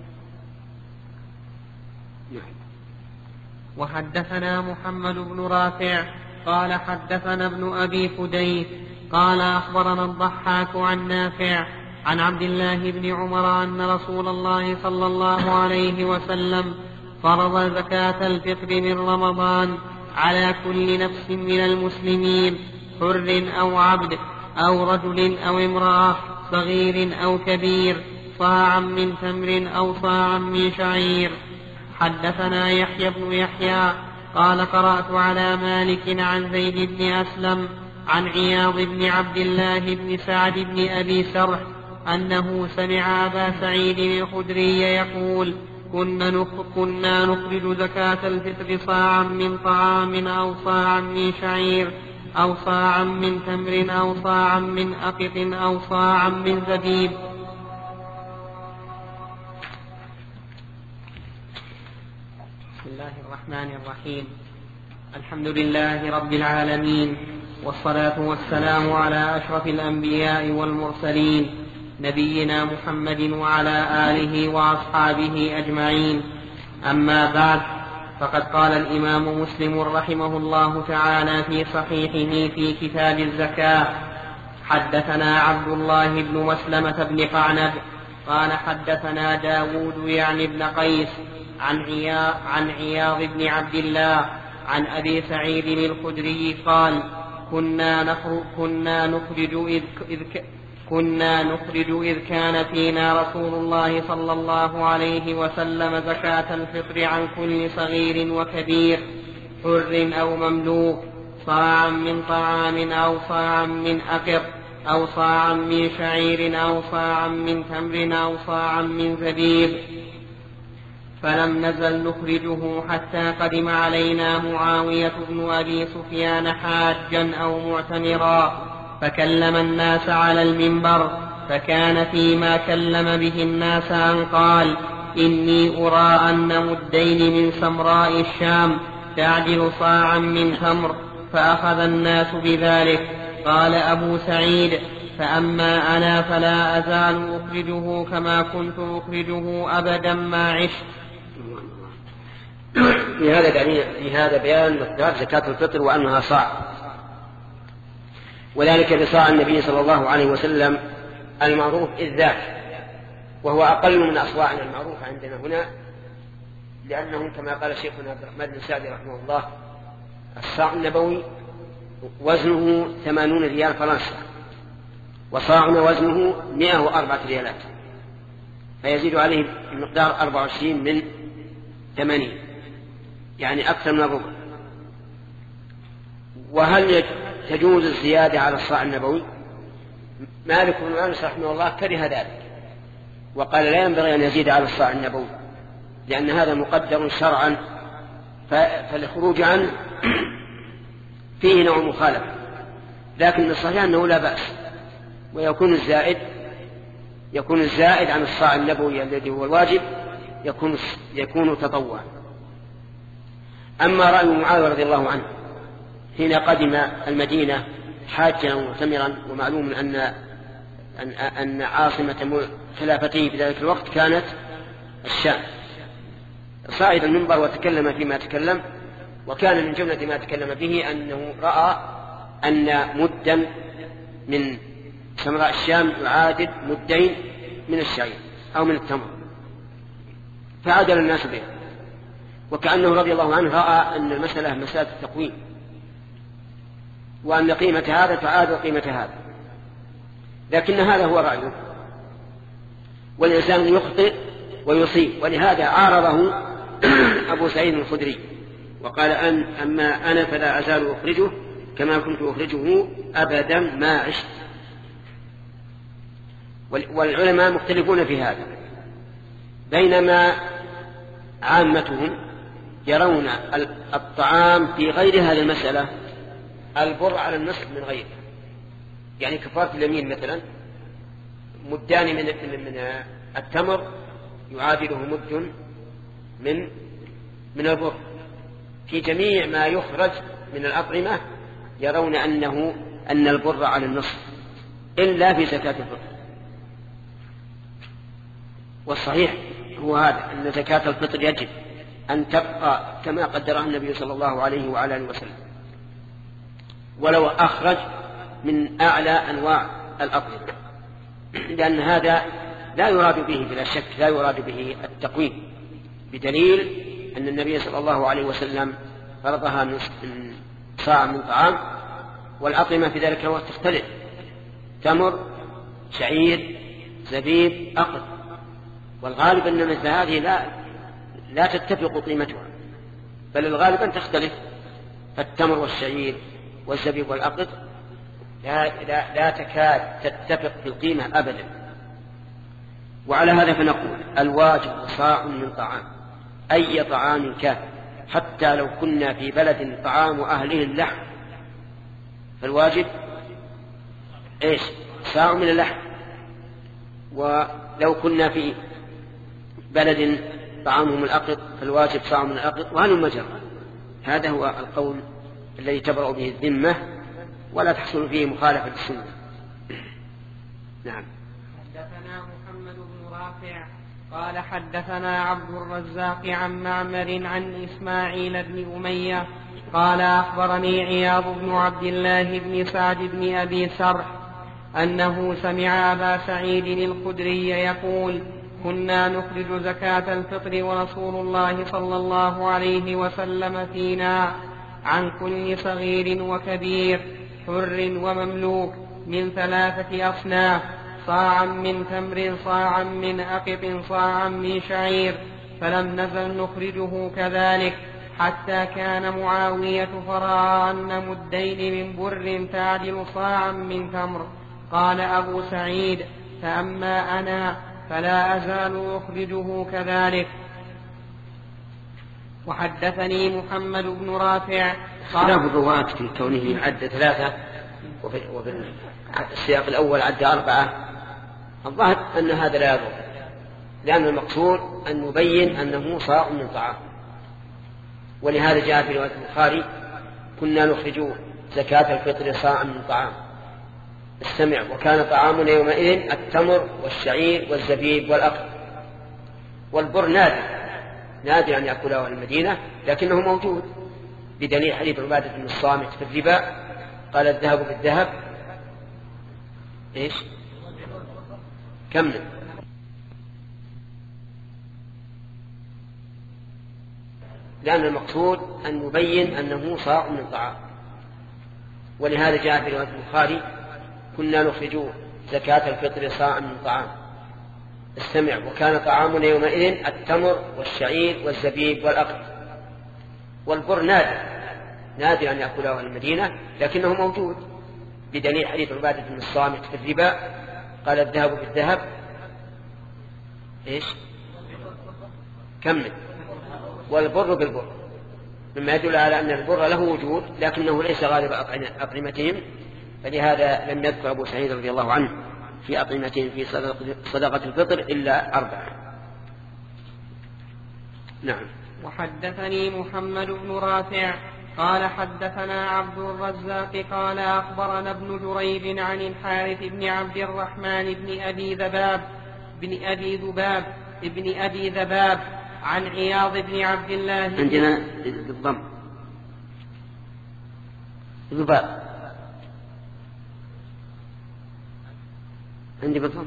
وحدثنا محمد بن رافع قال حدثنا ابن أبي فديك قال أخبرنا الضحاك عن نافع عن عبد الله بن عمر أن رسول الله صلى الله عليه وسلم فرض زكاة الفطر من رمضان على كل نفس من المسلمين، حر أو عبد أو رجل أو امرأة، صغير أو كبير، صاعا من تمر أو صاعا من شعير. حدثنا يحيى بن يحيى قال قرأت على مالك عن زيد بن أسلم عن عياض بن عبد الله بن سعد بن أبي سرح أنه سمع أبا سعيد الخدري يقول كنا نخرج زكاة الفطر صاعا من طعام أو صاعا من شعير أو صاعا من تمر أو صاعا من أقط أو صاعا من زبيب. بسم الله الرحمن الرحيم. الحمد لله رب العالمين، والصلاة والسلام على أشرف الأنبياء والمرسلين نبينا محمد وعلى آله وأصحابه أجمعين. أما بعد، فقد قال الإمام مسلم رحمه الله تعالى في صحيحه في كتاب الزكاة: حدثنا عبد الله بن مسلمة بن قعنب قال حدثنا داود يعني بن قيس عن عياض بن عبد الله عن أبي سعيد الخدري قال كنا نخرج إذ كان فينا رسول الله صلى الله عليه وسلم زكاة الفطر عن كل صغير وكبير، حر أو مملوك، صاعا من طعام أو صاعا من أقط أو صاعا من شعير أو صاعا من تمر أو صاعا من زبيب. فلم نزل نخرجه حتى قدم علينا معاوية بن أبي سفيان حاجا أو معتمرا، فكلم الناس على المنبر، فكان فيما كلم به الناس أن قال: إني أرى أن مدين من سمراء الشام تعدل صاعا من تمر، فأخذ الناس بذلك. قال أبو سعيد: فأما أنا فلا أزال أخرجه كما كنت أخرجه أبدا ما عشت. في هذا بيان مقدار زكاة الفطر وأنها صاع، وذلك بصاع النبي صلى الله عليه وسلم المعروف إذ ذاك، وهو أقل من أصواعنا المعروفة عندنا هنا، لأنه كما قال شيخنا عبد الرحمن بن سعدي رحمه الله: الصاع النبوي وزنه 80 ريال فرنسا، وصاع وزنه 104 ريالات، فيزيد عليه المقدار 24 من 80، يعني أكثر من الربع. وهل تجوز الزيادة على الصاع النبوي؟ مالك بن أنس رحمه الله كره ذلك وقال لا ينبغي أن يزيد على الصاع النبوي، لأن هذا مقدر شرعا، فالخروج عنه فيه نوع مخالفة. لكن الصحيح أنه لا بأس، ويكون الزائد عن الصاع النبوي الذي هو الواجب يكون تطوعا. أما رأي معاوية رضي الله عنه حين قدم المدينة حاجا ومعتمرا، ومعلوم أن عاصمة خلافته في ذلك الوقت كانت الشام، صعد المنبر وتكلم فيما تكلم، وكان من جملة ما تكلم به أنه رأى أن مدا من سمراء الشام يعادل مدين من الشعير أو من التمر، فعدل الناس به، وكأنه رضي الله عنه رأى أن المسألة مسألة التقويم، وأن قيمة هذا تعادل قيمة هذا. لكن هذا هو رأيه، والإنسان يخطئ ويصيب، ولهذا عارضه أبو سعيد الخدري وقال أما أنا فلا أزال أخرجه كما كنت أخرجه أبدا ما عشت. والعلماء مختلفون في هذا، بينما عامتهم يرون الطعام في غير هذه المسألة البر على النصف من غيره، يعني كفارة اليمين مثلا مدان من التمر يعادله مد من البر. في جميع ما يخرج من الأطعمة يرون أن البر على النصف إلا في زكاة الفطر. والصحيح هو هذا، أن زكاة الفطر يجب أن تبقى كما قدرها النبي صلى الله عليه وعلى آله وسلم، ولو أخرج من أعلى أنواع الأطعمة، لأن هذا لا يراد به بلا شك لا يراد به التقويم، بدليل أن النبي صلى الله عليه وسلم فرضها من صاع من طعام، والأطعمة في ذلك الوقت تختلف، تمر، شعير، زبيب، أقط، والغالب أن مثل هذه لا تتفق قيمتها، بل الغالب أن تختلف، فالتمر والشعير والزبيب والأقط لا تكاد تتفق في القيمة أبدا. وعلى هذا فنقول الواجب صاع من طعام، أي طعام كان، حتى لو كنا في بلد طعام أهله اللحم فالواجب صاع من اللحم، ولو كنا في بلد طعامهم الأقط فالواجب صاع من الأقط، وهل مجرى. هذا هو القول الذي تبرأ به الذمة ولا تحصل فيه مخالفة السنة. نعم. حدثنا محمد بن رافع قال حدثنا عبد الرزاق عن معمر عن إسماعيل بن أمية قال أخبرني عياض بن عبد الله بن سعد بن أبي سرح أنه سمع أبا سعيد الخدري يقول كنا نخرج زكاة الفطر ورسول الله صلى الله عليه وسلم فينا عن كل صغير وكبير حر ومملوك من 3 أصناف، صاعا من تمر، صاعا من أقط، صاعا من شعير، فلم نزل نخرجه كذلك حتى كان معاوية فرأى أن مدين من بر تعدل صاعا من تمر. قال أبو سعيد فأما أنا فلا أزال أخرجه كذلك. وحدثني محمد بن رافع اختلاف الرواة في كونه عد 3 وفي السياق الأول عد 4، الظاهر أن هذا لا يضر، لأن المقصود أن نبين أنه صاع من طعام. ولهذا جاء في رواية البخاري كنا نخرج زكاة الفطر صاعا من طعام. استمع، وكان طعامنا يومئذ التمر والشعير والزبيب والأقط، والبر نادر أن يأكله المدينة، لكنه موجود، بدليل حديث عبادة بن الصامت في الربا قال الذهب بالذهب كمل. لأن المقصود أن نبين أنه صاع من طعام. ولهذا جاء في رواية البخاري كنا نخرج زكاة الفطر صاع من طعام. استمع: وكان طعامنا يومئذ التمر والشعير والزبيب والأقط. والبر نادر أن يأكله أهل المدينة، لكنه موجود بدليل حديث عبادة بن الصامت في الربا قال: الذهب بالذهب إيش كمل، والبر بالبر، مما يدل على أن البر له وجود لكنه ليس غالب أطعمتهم، فلهذا لم يذكر أبو سعيد رضي الله عنه في أطعمتهم في صدقة الفطر إلا 4. نعم. وحدثني محمد بن رافع قال حدثنا عبد الرزاق قال أخبرنا ابن جريج عن الحارث بن عبد الرحمن بن أبي ذباب عن عياض بن عبد الله. عندنا بالضم ذباب، عندي بالضم.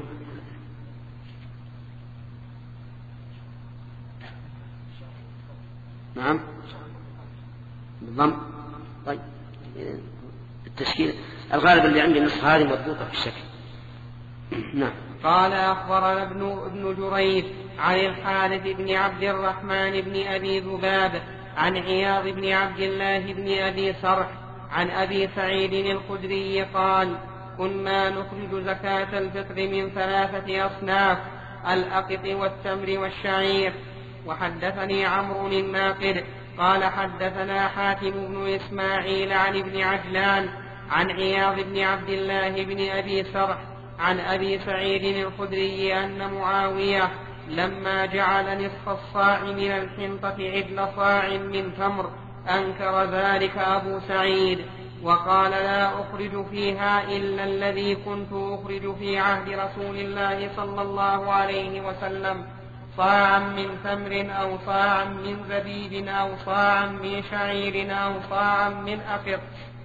نعم بالضم. طيب التشكيل الغالب اللي عندي النسخة هذه مضبوطة في الشكل. نعم. قال أخبرنا ابن جريج عن الحارث بن عبد الرحمن بن أبي ذباب عن عياض بن عبد الله بن أبي صرح عن أبي سعيد الخدري قال: كنا نخرج زكاة الفطر من 3 أصناف: الأقط والتمر والشعير. وحدثني عمرو الناقد قال حدثنا حاتم بن إسماعيل عن ابن عجلان عن عياض بن عبد الله بن أبي صرح عن أبي سعيد الخدري أن معاوية لما جعل نصف الصاع من الحنطة عدل صاع من تمر أنكر ذلك أبو سعيد وقال: لا أخرج فيها إلا الذي كنت أخرج في عهد رسول الله صلى الله عليه وسلم: صاعا من تمر أو صاعا من زبيب أو صاعا من شعير أو صاعا من أقط.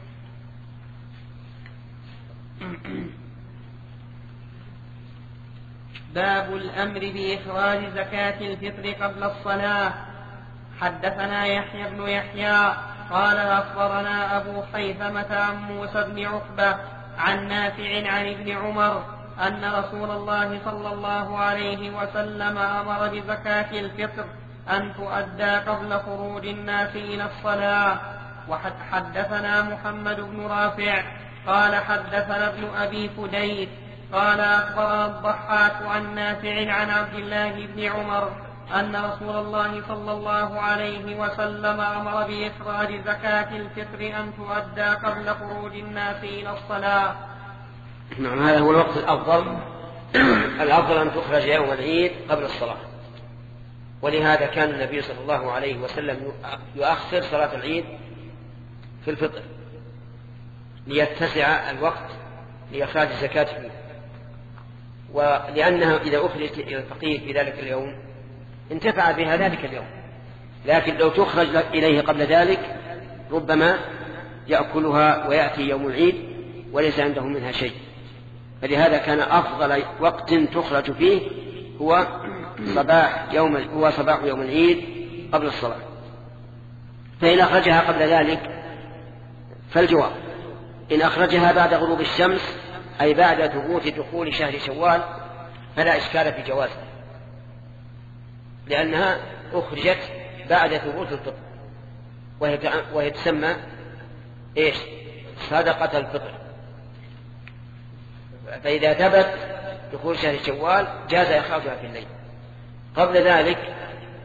باب الأمر بإخراج زكاة الفطر قبل الصلاة. حدثنا يحيى بن يحيى قال أخبرنا أبو خيثمة عن موسى بن عقبة عن نافع عن ابن عمر أن رسول الله صلى الله عليه وسلم أمر بزكاة الفطر أن تؤدى قبل خروج الناس إلى الصلاة. وحدثنا محمد بن رافع قال حدثنا ابن أبي فديت قال أخبرنا الضحاك عن نافع عن عبد الله بن عمر أن رسول الله صلى الله عليه وسلم أمر بإخراج زكاة الفطر أن تؤدى قبل خروج الناس إلى الصلاة. نعم، هذا هو الوقت الأفضل. الأفضل أن تخرج يوم العيد قبل الصلاة، ولهذا كان النبي صلى الله عليه وسلم يؤخر صلاة العيد في الفطر ليتسع الوقت لإخراج الزكاة فيه، ولأنها إذا أخرجت إلى الفقير في ذلك اليوم انتفع بها ذلك اليوم، لكن لو تخرج إليه قبل ذلك ربما يأكلها ويأتي يوم العيد وليس عنده منها شيء. فلهذا كان أفضل وقت تخرج فيه هو صباح يوم العيد قبل الصلاة. فإن أخرجها قبل ذلك فالجواب: إن أخرجها بعد غروب الشمس أي بعد ثبوت دخول شهر شوال فلا إشكال في جوازها، لأنها أخرجت بعد ثبوت الفطر، وهي تسمى إيش؟ صدقة الفطر. فإذا ثبت دخول شهر شوال جاز إخراجها في الليل. قبل ذلك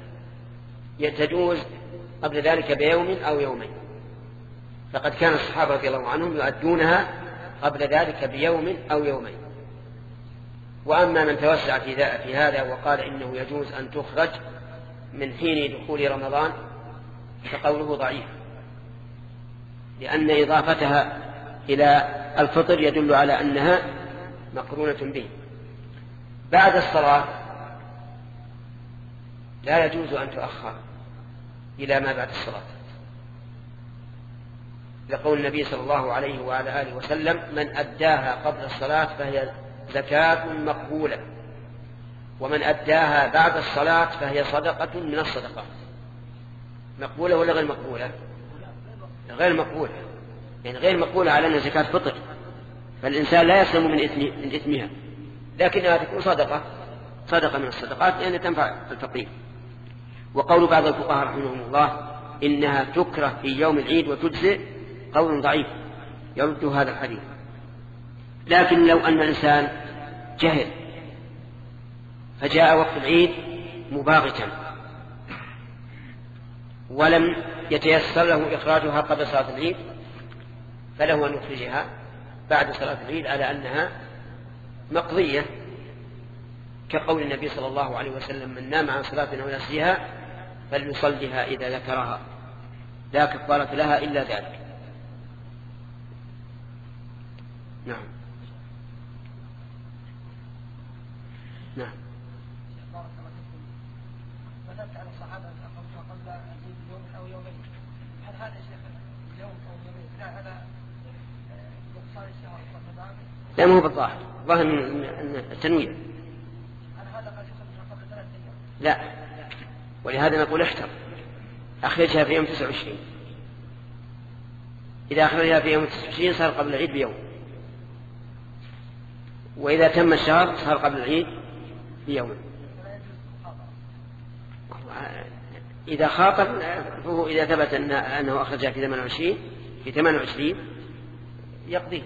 تجوز قبل ذلك بيوم أو يومين، فقد كان الصحابة رضي الله عنهم يؤدونها قبل ذلك بيوم أو يومين. وأما من توسع في هذا وقال إنه يجوز أن تخرج من حين دخول رمضان فقوله ضعيف، لأن إضافتها إلى الفطر يدل على أنها مقرونة به. بعد الصلاة لا يجوز أن تؤخر إلى ما بعد الصلاة، لقول النبي صلى الله عليه وعلى آله وسلم: من أداها قبل الصلاة فهي زكاة مقبولة، ومن أداها بعد الصلاة فهي صدقة من الصدقات. مقبولة ولا غير مقبولة؟ غير مقبولة، يعني غير مقبولة على أنها زكاة فطر، فالإنسان لا يسلم من إثمها، لكنها تكون صدقة من الصدقات لأنها تنفع الفقير. وقول بعض الفقهاء رحمهم الله إنها تكره في يوم العيد وتجزئ قول ضعيف يرد هذا الحديث. لكن لو أن الإنسان جهل فجاء وقت العيد مباغتا ولم يتيسر له إخراجها قبل صلاة العيد فله أن يخرجها بعد صلاة العيد على أنها مقضية، كقول النبي صلى الله عليه وسلم: من نام عن صلاة أو نسيها فليصليها إذا ذكرها لا كفارة لها إلا ذلك. نعم. نعم. مثلت على الصحابة أقاموا قبل يوم أو يومين، هل هذا شيخ اليوم أو يومين لا هذا نقصان الشهر والرمضان؟ لا، مو بالظاهر، ظاهر من التنويع. هل هذا قد يصل قبل 3 أيام؟ لا، ولهذا نقول احتر، أخرجها في يوم 29. إذا أخرجها في يوم 29 صار قبل العيد بيوم، وإذا تم الشهر صار قبل العيد بيوم. إذا خاطر فهو إذا ثبت أنه أخرجها في 28 يقضي.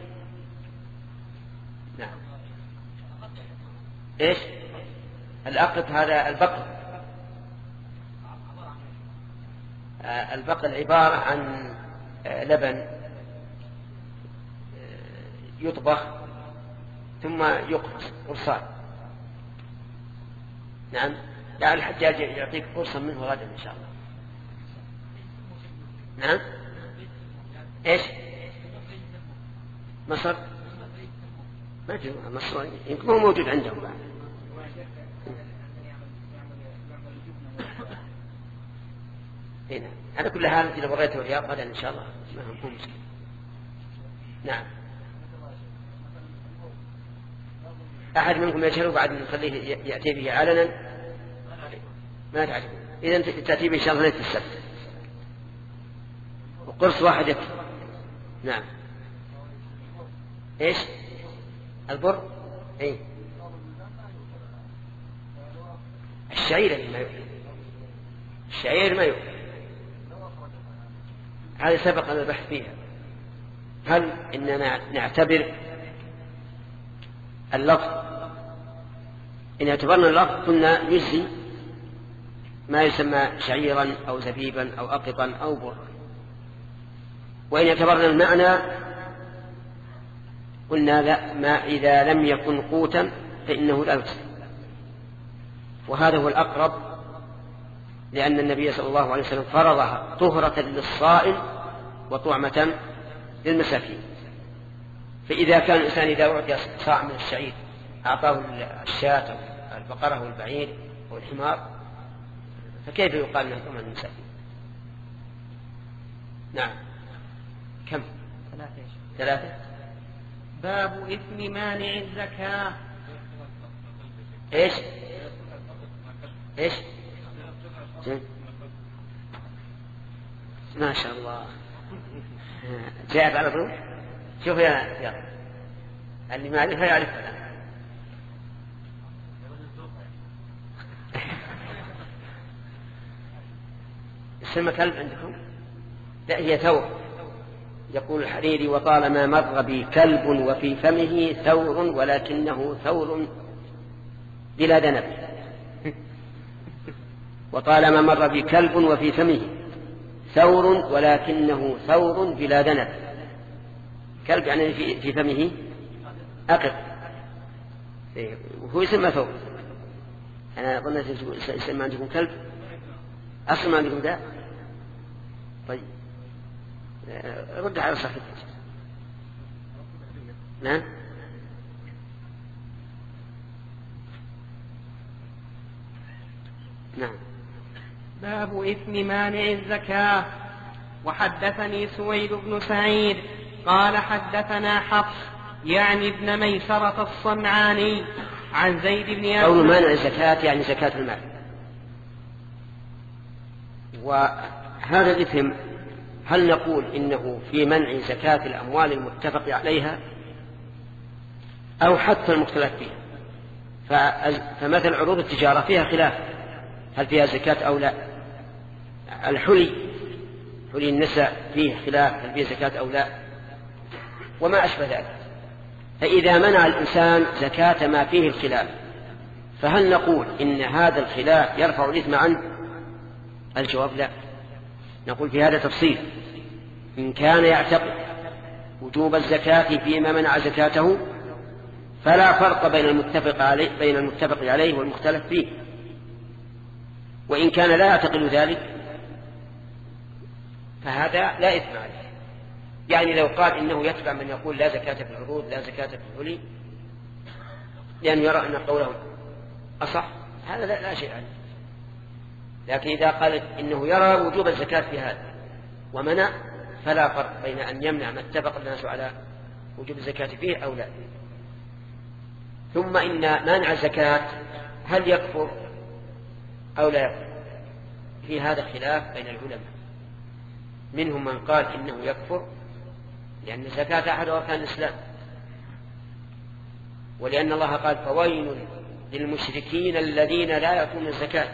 نعم. إيش الأقط؟ هذا البقر. البقر عبارة عن لبن يطبخ ثم يقرص قرصان. نعم. لا، الحجاج يعطيك قرصا منه غدا إن شاء الله. نعم. إيش مصر؟ ما أدري، مصر يمكن هو موجود عندهم بعد. هنا على كل حال إذا بغيته الرياض غدا إن شاء الله ما هو مشكلة. نعم. أحد منكم يجهله بعد نخليه يأتي به علنا ما تعرف. إذا أنت تأتي به إن شاء الله ليلة السبت وقرص واحد يكفي. نعم. إيش البر؟ إيه الشعير ما يؤكل. الشعير ما يؤكل. هذا سبق أن البحث فيها. هل إننا نعتبر اللفظ؟ إن اعتبرنا اللفظ كنا يجزي ما يسمى شعيرا أو زبيبا أو أقطا أو برا. وإن اعتبرنا المعنى قلنا لا، ما إذا لم يكن قوتا فإنه لا يجزي. وهذا هو الأقرب، لأن النبي صلى الله عليه وسلم فرضها طهرة للصائم وطعمة للمساكين. فإذا كان الإنسان إذا أعطي صاع من الشعير أعطاه الشاة أو البقرة أو البعير أو الحمار فكيف يقال له طعمة للمساكين؟ نعم. كم؟ 3. باب إثم مانع الزكاة. إيش ما شاء الله جاءت على طول. شوف يا اللي ما يعرفها يعرفها الآن. اسمها كلب عندكم؟ لا، هي ثور. يقول الحريري: وطالما مر بي كلب وفي فمه ثور ولكنه ثور بلا ذنب. وطالما مر بي كلب وفي فمه ثور ولكنه ثور بلا ذنب. كلب يعني في فمه أقط، وهو يسمى ثور. أنا أظن يسمى عندكم كلب، أصلا ما عندكم ذا. طيب رد على صاحبك. نعم. نعم. باب إثم مانع الزكاة. وحدثني سويد بن سعيد قال حدثنا حفص يعني ابن ميسرة الصنعاني عن زيد بن أسلم. قول مانع الزكاة يعني زكاة المال. وهذا الإثم هل نقول إنه في منع زكاة الأموال المتفق عليها، أو حتى المختلف فيه. فمثل عروض التجارة فيها خلاف هل فيها زكاة أو لا. حلي النساء فيه خلاف هل فيه زكاة أو لا، وما أشبه ذلك. فإذا منع الإنسان زكاة ما فيه الخلاف، فهل نقول إن هذا الخلاف يرفع الإثم عنه؟ الجواب لا. نقول في هذا تفصيل. إن كان يعتقد وجوب الزكاة فيما منع زكاته فلا فرق بين المتفق عليه والمختلف فيه. وإن كان لا يعتقد ذلك فهذا لا إثم عليه. يعني لو قال إنه يتبع من يقول لا زكاة في العروض لا زكاة في الحلي لأنه يرى أن قوله أصح، هذا لا شيء عليه. لكن إذا قال إنه يرى وجوب الزكاة في هذا ومنع، فلا فرق بين أن يمنع ما اتفق الناس على وجوب الزكاة فيه أو لا. ثم إن مانع الزكاة هل يكفر أو لا يكفر؟ في هذا خلاف بين العلماء. منهم من قال إنه يكفر لأن الزكاة أحد أركان الإسلام، ولأن الله قال فويل للمشركين الذين لا يأتون الزكاة،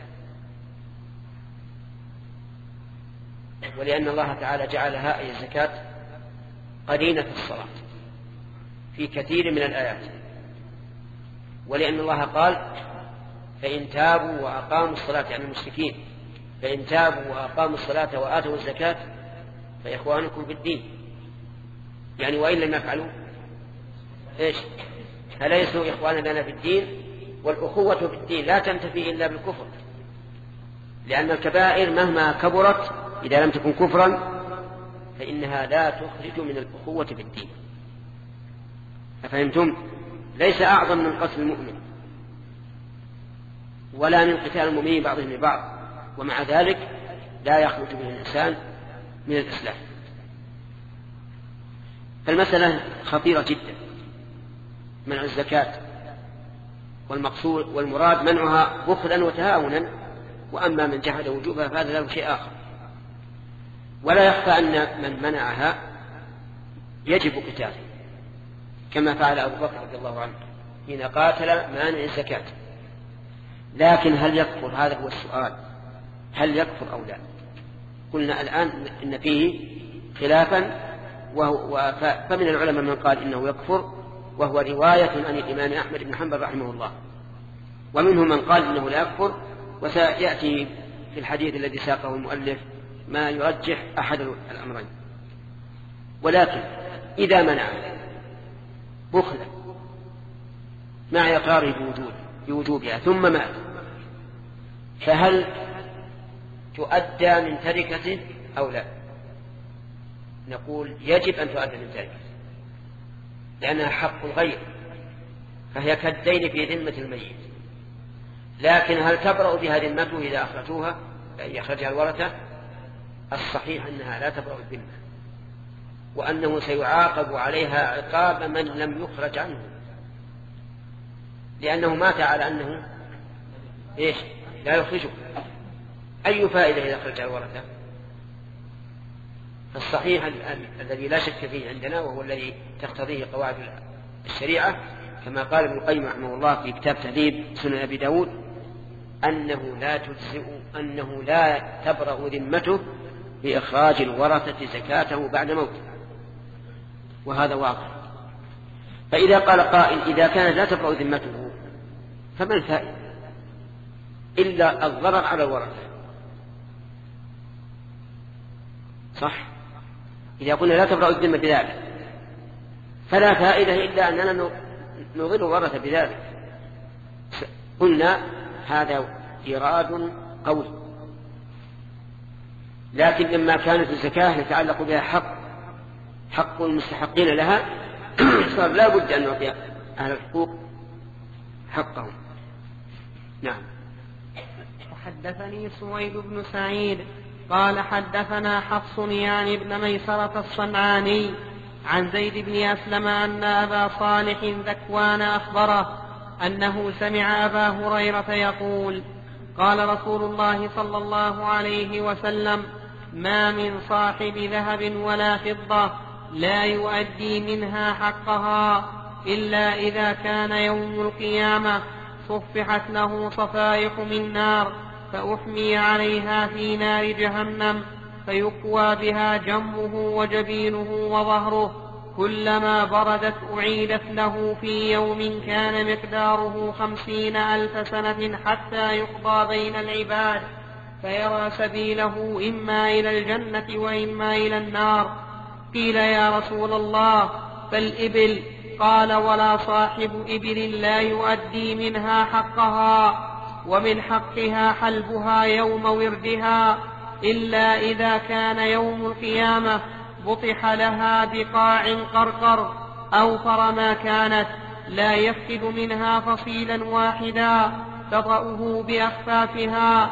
ولأن الله تعالى جعلها أي الزكاة قرينة الصلاة في كثير من الآيات، ولأن الله قال فإن تابوا وأقاموا الصلاة يعني المشركين فإن تابوا وأقاموا الصلاة وآتوا الزكاة فإخوانكم في الدين، يعني وإن لم يفعلوا إيش؟ فليسوا إخوانا لنا في الدين. والأخوة في الدين لا تنتفي إلا بالكفر، لأن الكبائر مهما كبرت إذا لم تكن كفرا فإنها لا تخرج من الأخوة في الدين. أفهمتم؟ ليس أعظم من قتل المؤمن ولا من قتال المؤمنين بعضهم لبعض، ومع ذلك لا يخرج به الإنسان من الإسلام. فالمسألة خطيرة جدا، منع الزكاة، والمقصود والمراد منعها بخلا وتهاونا، وأما من جحد وجوبها فهذا له شيء آخر. ولا يخفى أن من منعها يجب قتاله كما فعل أبو بكر رضي الله عنه حين قاتل مانع الزكاة. لكن هل يكفر؟ هذا هو السؤال، هل يكفر أو لا؟ قلنا الآن إن فيه خلافا، فمن العلماء من قال إنه يكفر، وهو رواية عن الإمام أحمد بن حنبل رحمه الله، ومنهم من قال إنه لا يكفر، وسيأتي في الحديث الذي ساقه المؤلف ما يرجح أحد الأمرين. ولكن إذا منع بخلا مع إقراره بوجوبها ثم مات، فهل تؤدى من تركته أو لا؟ نقول يجب أن تؤدى من تركته، لأنها حق الغير، فهي كالدين في ذمة الميت. لكن هل تبرأ بها ذمته إذا أخرجوها يخرجها الورثة؟ الصحيح أنها لا تبرأ الذمة، وأنه سيعاقب عليها عقاب من لم يخرج عنه، لأنه مات على أنه إيش؟ لا يخرجه. أي فائدة إذا خرج الورثة؟ فالصحيح الذي لا شك فيه عندنا، وهو الذي تقتضيه قواعد الشريعة كما قال ابن القيم رحمه الله في كتاب تهذيب سنن أبي داود، أنه لا تبرأ ذمته بإخراج الورثة زكاته بعد موته، وهذا واضح. فإذا قال قائل إذا كانت لا تبرأ ذمته فما الفائدة إلا الضرر على الورثة؟ صح؟ إذا قلنا لا تبرأ الذمة بذلك فلا فائدة إلا أننا نضل الورثة بذلك. قلنا هذا إيراد قوي، لكن لما كانت الزكاة يتعلق بها حق المستحقين لها صار لا بد أن نعطي أهل الحقوق حقهم. نعم. وحدثني سويد بن سعيد قال حدثنا حفص يعني ابن ميسرة الصنعاني عن زيد بن أسلم أن أبا صالح ذكوان أخبره أنه سمع أبا هريرة يقول قال رسول الله صلى الله عليه وسلم ما من صاحب ذهب ولا فضة لا يؤدي منها حقها إلا إذا كان يوم القيامة صفحت له صفائح من نار فأحمي عليها في نار جهنم فيكوى بها جنبه وجبينه وظهره، كلما بردت أعيدت له في يوم كان مقداره 50,000 سنة حتى يقضى بين العباد، فيرى سبيله إما إلى الجنة وإما إلى النار. قيل يا رسول الله فالإبل؟ قال ولا صاحب إبل لا يؤدي منها حقها، ومن حقها حلبها يوم وردها، إلا إذا كان يوم القيامة بطح لها بقاع قرقر أوفر ما كانت، لا يفقد منها فصيلا واحدا، تطأه بأخفافها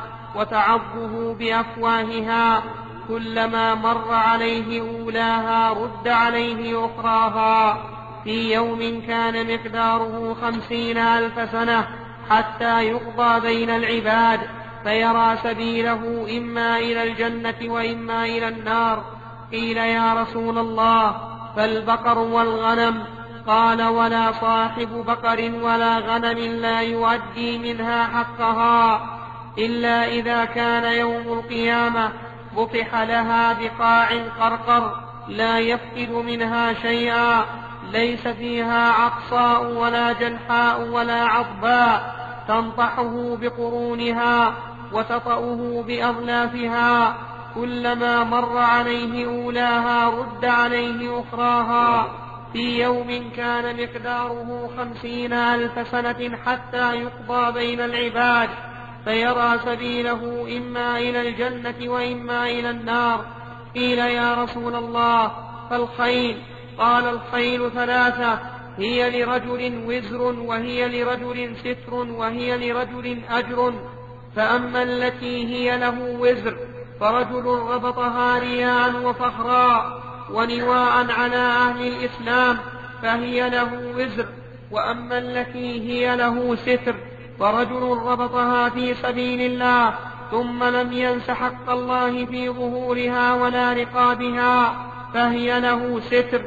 وتعضه بأفواهها، كلما مر عليه أولاها رد عليه أخراها، في يوم كان مقداره 50,000 سنة حتى يقضى بين العباد، فيرى سبيله إما إلى الجنة وإما إلى النار. قيل يا رسول الله فالبقر والغنم؟ قال ولا صاحب بقر ولا غنم لا يؤدي منها حقها، إلا إذا كان يوم القيامة بطح لها بقاع قرقر لا يفقد منها شيئا، ليس فيها عقصاء ولا جنحاء ولا عضباء، تنطحه بقرونها وتطأه بأظلافها، كلما مر عليه أولاها رد عليه أخراها، في يوم كان مقداره 50,000 سنة حتى يقضى بين العباد، فيرى سبيله إما إلى الجنة وإما إلى النار. قيل يا رسول الله فالخيل؟ قال الخيل 3، هي لرجل وزر وهي لرجل ستر وهي لرجل أجر، فأما التي هي له وزر فرجل ربطها رياء وفخرا ونواء على أهل الإسلام فهي له وزر، وأما التي هي له ستر فرجل ربطها في سبيل الله ثم لم ينس حق الله في ظهورها ولا رقابها فهي له ستر،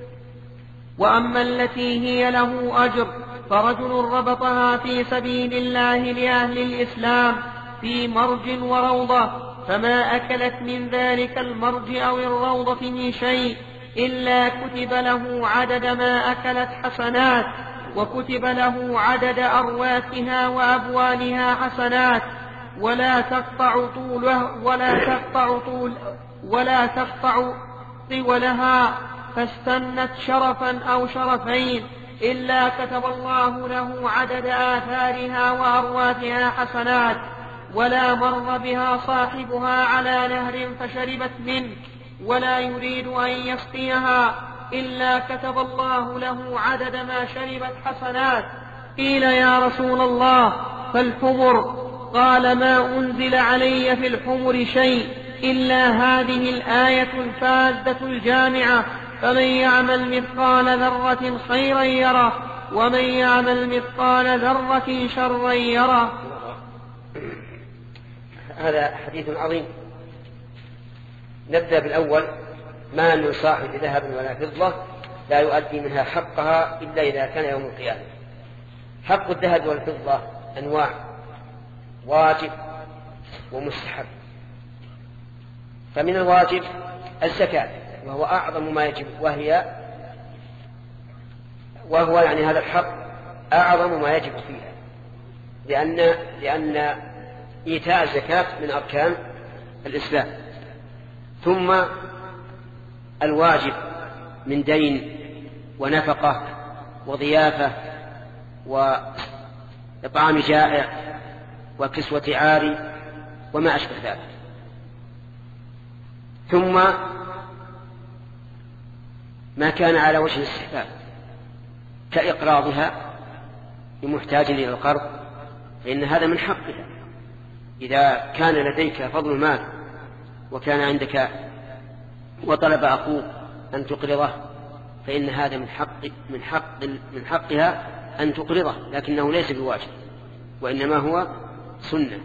وأما التي هي له أجر فرجل ربطها في سبيل الله لأهل الإسلام في مرج وروضة، فما أكلت من ذلك المرج أو الروضة من شيء إلا كتب له عدد ما أكلت حسنات، وكتب له عدد أرواثها وأبوالها حسنات، ولا تقطع طولها، فاستنت شرفا أو شرفين إلا كتب الله له عدد آثارها وأرواثها حسنات، ولا مر بها صاحبها على نهر فشربت منه ولا يريد أن يسقيها إلا كتب الله له عدد ما شربت حسنات. قيل يا رسول الله فالحمر؟ قال ما أنزل علي في الحمر شيء إلا هذه الآية الفاذة الجامعة، فمن يعمل مثقال ذرة خيرا يره ومن يعمل مثقال ذرة شرا يره. هذا حديث عظيم. نبدأ بالأول: ما من صاحب ذهب ولا فضة لا يؤدي منها حقها إلا إذا كان يوم القيامة. حق الذهب والفضة أنواع: واجب ومستحب. فمن الواجب الزكاة، وهو أعظم ما يجب، وهو يعني هذا الحق أعظم ما يجب فيها، لأن إيتاء الزكاة من أركان الإسلام. ثم الواجب من دين ونفقة وضيافة وإطعام جائع وكسوة عاري وما أشبه ذلك. ثم ما كان على وجه الاستحباب كإقراضها لمحتاج إلى القرض، فإن هذا من حقها. إذا كان لديك فضل مال وكان عندك وطلب أخوك أن تقرضه، فإن هذا من حقها أن تقرضه، لكنه ليس بواجب، وإنما هو سنة.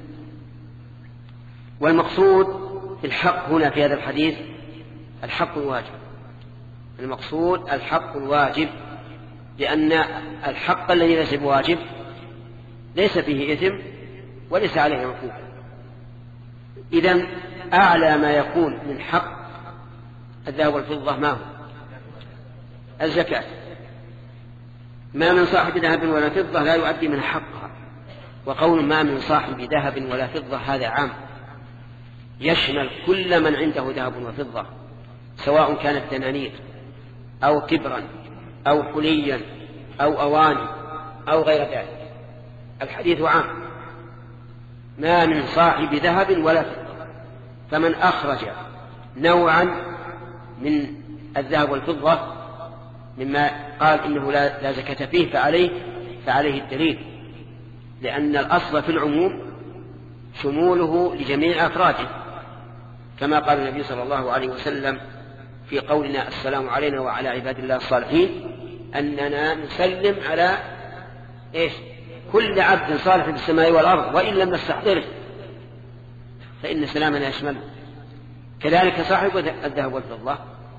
والمقصود الحق هنا في هذا الحديث الحق الواجب، المقصود الحق الواجب، لأن الحق الذي ليس بواجب ليس فيه إثم وليس عليه عقوبة. إذن أعلى ما يكون من حق الذهب والفضة ما هو؟ الزكاة. ما من صاحب ذهب ولا فضة لا يؤدي من حقها. وقول ما من صاحب ذهب ولا فضة هذا عام، يشمل كل من عنده ذهب وفضة، سواء كانت دنانير أو كبرا أو حليا أو أواني أو غير ذلك. الحديث عام، ما من صاحب ذهب ولا فضة. فمن أخرج نوعا من الذهب والفضة مما قال إنه لا زكاة فيه فعليه الدليل، لأن الأصل في العموم شموله لجميع أفراده، كما قال النبي صلى الله عليه وسلم في قولنا السلام علينا وعلى عباد الله الصالحين، أننا نسلم على كل عبد صالح في السماء والأرض وإن لم نستحضره فإن سلامنا يشمله. كذلك صاحب الذهب والفضة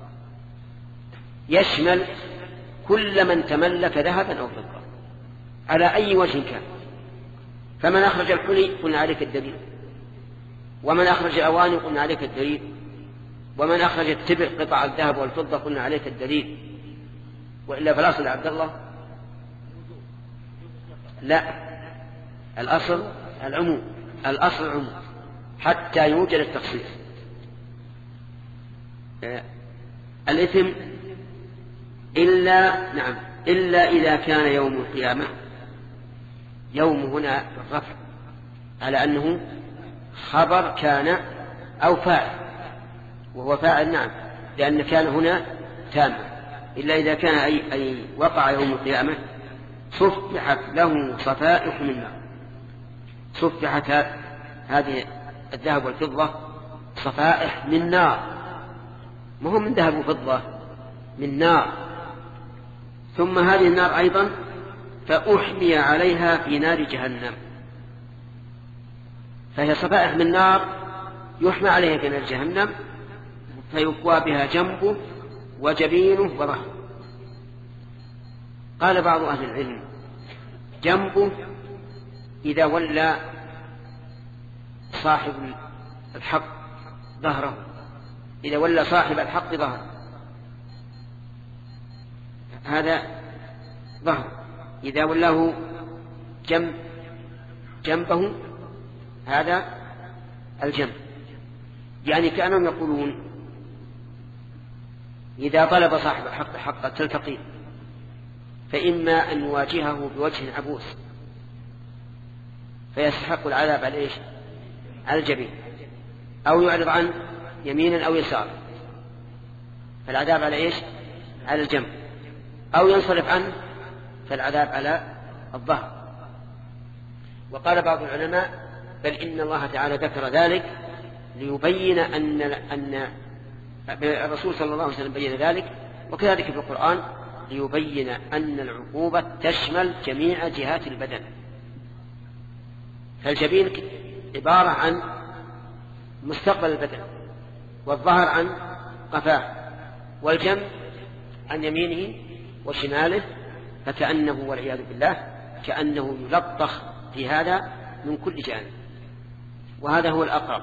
يشمل كل من تملك ذهبا أو فضة على أي وجه كان. فمن أخرج الحلي قلنا عليك الدليل، ومن أخرج الأواني قلنا عليك الدليل، ومن أخرج التبر قطع الذهب والفضة قلنا عليك الدليل. وإلا فالأصل عبد الله لا، الأصل العموم، الأصل العموم حتى يوجد التخصيص. الإثم إلا إذا كان يوم القيامة، يوم هنا الرفع على أنه خبر كان أو فاعل، وهو فاعل نعم، لأن كان هنا تامة. إلا إذا كان أي وقع يوم القيامة صفحت له صفائح من نار. صفحت هذه الذهب والفضة صفائح من نار، ما هو من ذهب وفضة، من نار. ثم هذه النار أيضا فأحمي عليها في نار جهنم، فهي صفائح من نار يحمى عليها في نار جهنم، فيكوى بها جنبه وجبينه وظهره. قال بعض أهل العلم جنبه إذا ولى صاحب الحق ظهره، إذا ولى صاحب الحق ظهره هذا ظهر، إذا ولاه جنبه هذا الجنب. يعني كأنهم يقولون إذا طلب صاحب الحق حقا تلتقي، فإما أن يواجهه بوجه عبوس فيستحق العذاب على على الجبين، أو يعرض عنه يمينا أو يسار فالعذاب على على الجنب، أو ينصرف عنه فالعذاب على الظهر. وقال بعض العلماء بل إن الله تعالى ذكر ذلك ليبين أن الرسول صلى الله عليه وسلم بين ذلك، وكذلك في القرآن ليبين أن العقوبة تشمل جميع جهات البدن. فالجبين عبارة عن مستقبل البدن، والظهر عن قفاه، والجنب عن يمينه وشماله، فكأنه والعياذ بالله كأنه يلطخ في هذا من كل جانب. وهذا هو الأقرب،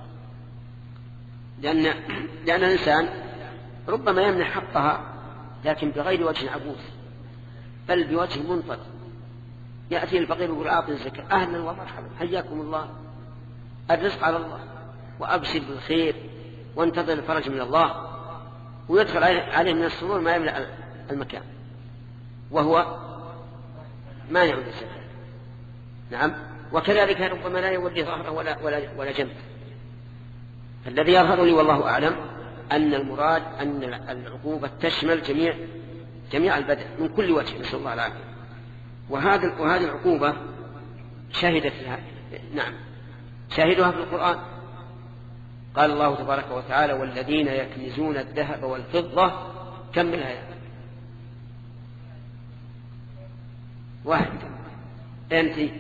لأن الإنسان ربما يمنح حقها لكن بغير وجه عبوس، بل بوجه منفض. يأتي الفقير يقول أعطي الزكاة، أهلا ومرحبا حياكم الله، الرزق على الله وأبشر بالخير وانتظر الفرج من الله، ويدخل عليه من السرور ما يملأ المكان وهو مانع للزكاة. نعم. وكذلك ربما لا يولي ظهره ولا جنب. الذي يظهر لي والله أعلم أن المراد أن العقوبة تشمل جميع البدن من كل وجه، نسأل الله العافية. وهذه العقوبة شهدت لها شاهدها في القرآن. قال الله تبارك وتعالى والذين يكنزون الذهب والفضة، كمل هذا واحد أنت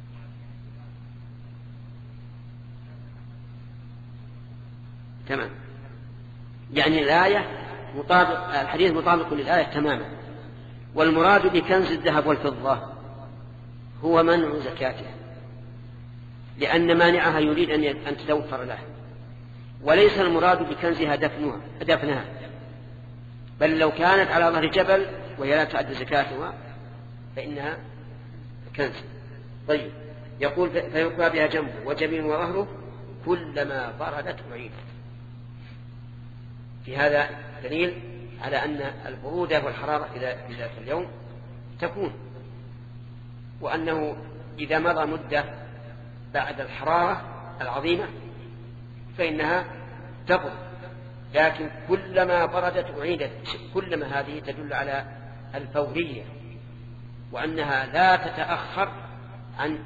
تمام. يعني الحديث مطابق للآية تماما. والمراد بكنز الذهب والفضة هو منع زكاته، لأن مانعها يريد أن تتوفر له، وليس المراد بكنزها دفنها، بل لو كانت على ظهر جبل وهي لا تؤدي زكاتها فإنها كنز. طيب، يقول فيقوى بها جنبه وجبين وظهره كلما بردت أعيدت. في هذا دليل على أن البرودة والحرارة في ذلك اليوم تكون، وأنه إذا مضى مدة بعد الحرارة العظيمة فإنها تبرد، لكن كلما بردت أعيدت. كلما هذه تدل على الفورية، وأنها لا تتأخر عن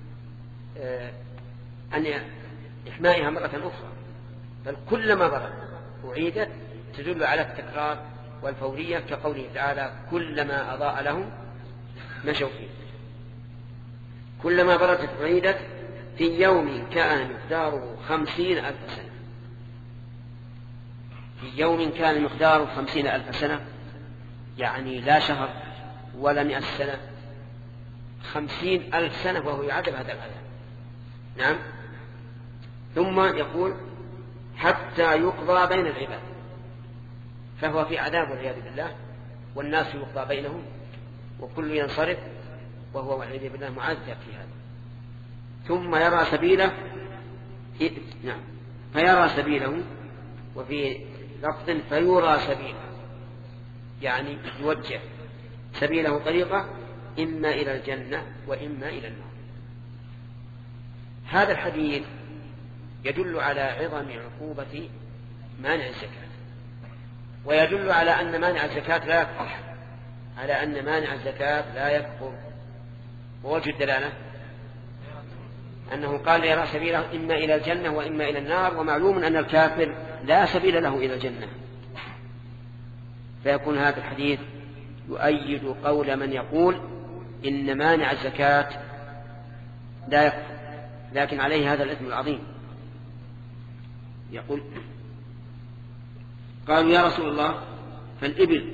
إحمائها مرة أخرى، بل كلما بردت أعيدت، تدل على التكرار والفورية، كقوله تعالى كلما أضاء لهم مشوا فيه. كلما بردت أعيدت في يوم كان مقداره 50,000 سنة. في يوم كان مقداره 50,000 سنة، يعني لا شهر ولا 100 سنة، 50,000 سنة وهو يعذب هذا العذاب. نعم. ثم يقول حتى يقضى بين العباد، فهو في عذاب والعياذ بالله، والناس يقضى بينهم وكل ينصرف، وهو والعياذ بالله معذب في هذا. ثم يرى سبيله فيرى سبيله، وفي لفظ فيرى سبيله، يعني يوجه سبيله طريقة إما إلى الجنة وإما إلى النار. هذا الحديث يدل على عظم عقوبة مانع الزكاة، ويدل على أن مانع الزكاة لا يكفر، على أن مانع الزكاة لا يكفر. ووجه الدلالة أنه قال يرى سبيله إما إلى الجنة وإما إلى النار، ومعلوم أن الكافر لا سبيل له إلى الجنة، فيكون هذا الحديث يؤيد قول من يقول إن مانع الزكاة لا يكفر، لكن عليه هذا الإثم العظيم. يقول قالوا يا رسول الله فالإبل،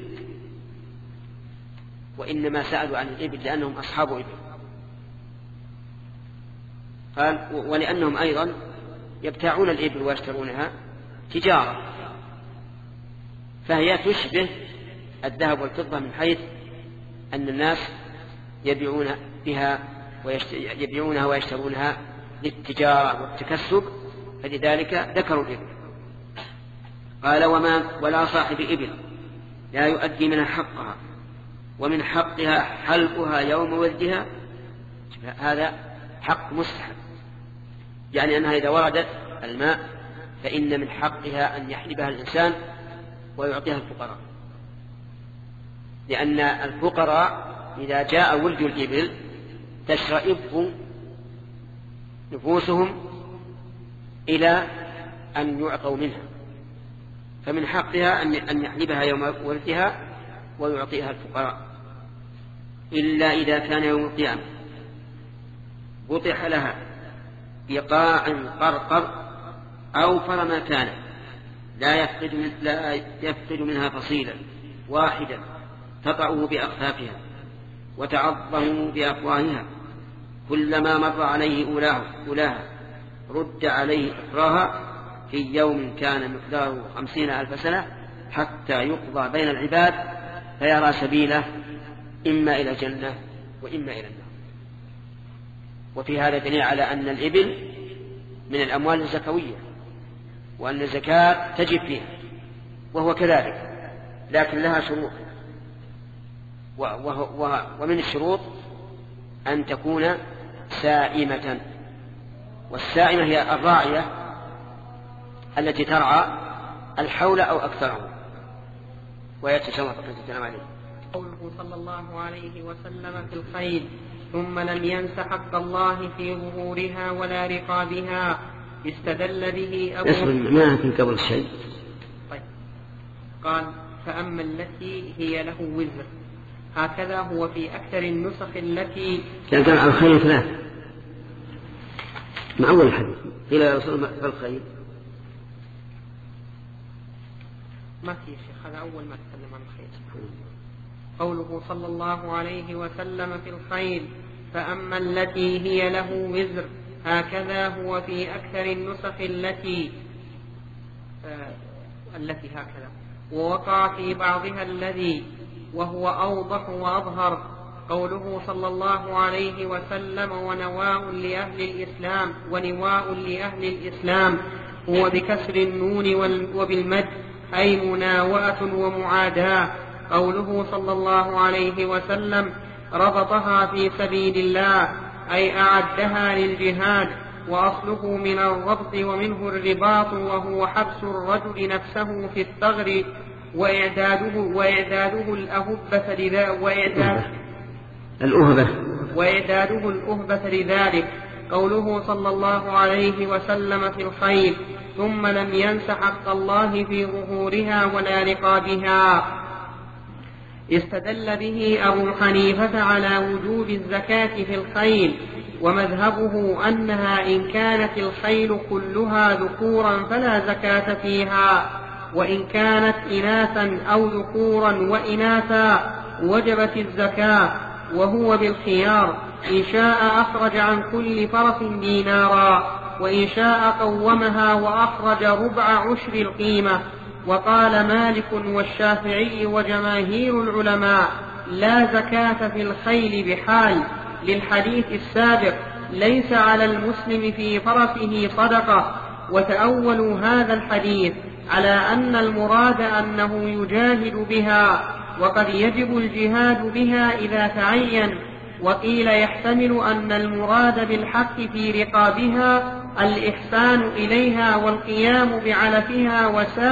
وإنما سألوا عن الإبل لأنهم أصحاب إبل. قال ولأنهم أيضا يبتاعون الإبل ويشترونها تجارة، فهي تشبه الذهب والفضة من حيث أن الناس يبيعونها ويشترونها للتجارة والتكسب، فلذلك ذكروا الإبل. قال ولا صاحب إبل لا يؤدي منها حقها، ومن حقها حلقها يوم ولدها، هذا حق مستحب، يعني أنها إذا وردت الماء فإن من حقها أن يحلبها الإنسان ويعطيها الفقراء، لأن الفقراء إذا جاء ولد الإبل تشرئب نفوسهم إلى أن يعطوا منها، فمن حقها أن يحلبها يوم ولدها ويعطيها الفقراء، إلا إذا كان يوم القيامة بطح لها بقاع قرقر أوفر ما كان، لا يفقد منها فصيلا واحدا تطعه بأخفافها وتعظه بأفواهها، كلما مر عليه أولاها رد عليه إخراها في يوم كان مقداره 50,000 سنة، حتى يقضى بين العباد فيرى سبيله إما إلى الجنة وإما إلى النار. وفي هذا دليل على أن الإبل من الأموال الزكوية، وأن الزكاة تجب فيها، وهو كذلك، لكن لها شروط، ومن الشروط أن تكون سائمة، والسائمة هي الراعية التي ترعى الحول أو أكثره. ويتسمى فقط الكلام عليه قوله صلى الله عليه وسلم في الخيل ثم لم ينس حق الله في ظهورها ولا رقابها، استدل به أبو ما في قبل الشيء. طيب. قال فأما التي هي له وزر، هكذا هو في أكثر النسخ التي كان على الخيل 3 مع أول الحديث قيل يا رسول الله الخيل ما في شيخ، هذا أول ما تكلم عن الخيل. قوله صلى الله عليه وسلم في الخيل: فأما التي هي له وزر، هكذا هو في أكثر النسخ التي هكذا، ووقع في بعضها الذي، وهو أوضح وأظهر. قوله صلى الله عليه وسلم: ونواء لأهل الإسلام هو بكسر النون وبالمد، أي مناوئة ومعاداة. قوله صلى الله عليه وسلم: ربطها في سبيل الله، أي أعدها للجهاد، وأصله من الربط ومنه الرباط، وهو حبس الرجل نفسه في الثغر وإعداده الأهبة لذلك. قوله صلى الله عليه وسلم في الخيل: ثم لم ينس حق الله في ظهورها ولا رقابها. استدل به أبو حنيفة على وجوب الزكاة في الخيل، ومذهبه أنها إن كانت الخيل كلها ذكورا فلا زكاة فيها، وإن كانت إناثا أو ذكورا وإناثا وجبت الزكاة، وهو بالخيار: إن شاء أخرج عن كل فرس دينارا، وإن شاء قومها وأخرج ربع عشر القيمة. وقال مالك والشافعي وجماهير العلماء: لا زكاة في الخيل بحال، للحديث السابق: ليس على المسلم في فرسه صدقة. وتأولوا هذا الحديث على أن المراد أنه يجاهد بها، وقد يجب الجهاد بها إذا تعين. وقيل يحتمل أن المراد بالحق في رقابها الإحسان إليها والقيام بعلفها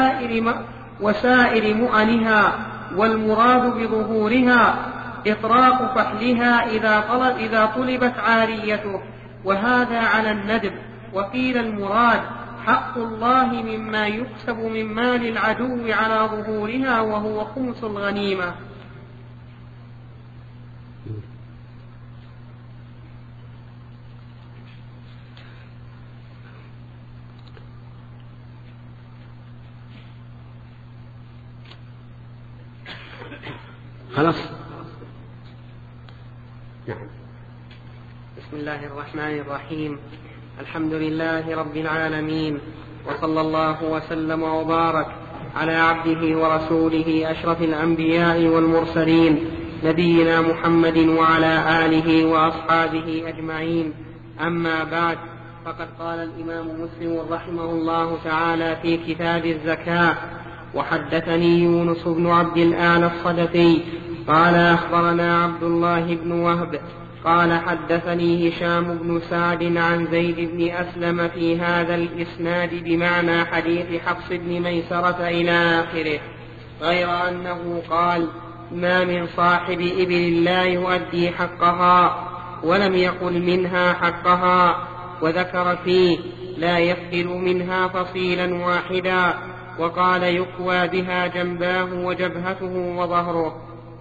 وسائر مؤنها، والمراد بظهورها إطراق فحلها إذا طلبت عاريته، وهذا على الندب. وقيل المراد حق الله مما يكسب من مال العدو على ظهورها، وهو خمس الغنيمة. خلاص. نعم. بسم الله الرحمن الرحيم. الحمد لله رب العالمين، وصلى الله وسلم وبارك على عبده ورسوله أشرف الأنبياء والمرسلين، نبينا محمد وعلى آله وأصحابه أجمعين. أما بعد، فقد قال الإمام مسلم رحمه الله تعالى في كتاب الزكاة: وحدثني يونس بن عبد الأعلى الصدفي قال أخبرنا عبد الله بن وهب قال حدثني هشام بن سعد عن زيد بن أسلم في هذا الإسناد بمعنى حديث حفص بن ميسرة إلى آخره، غير أنه قال: ما من صاحب إبل لا يؤدي حقها، ولم يقل منها حقها، وذكر فيه: لا يفقد منها فصيلا واحدا، وقال: يكوى بها جنباه وجبهته وظهره.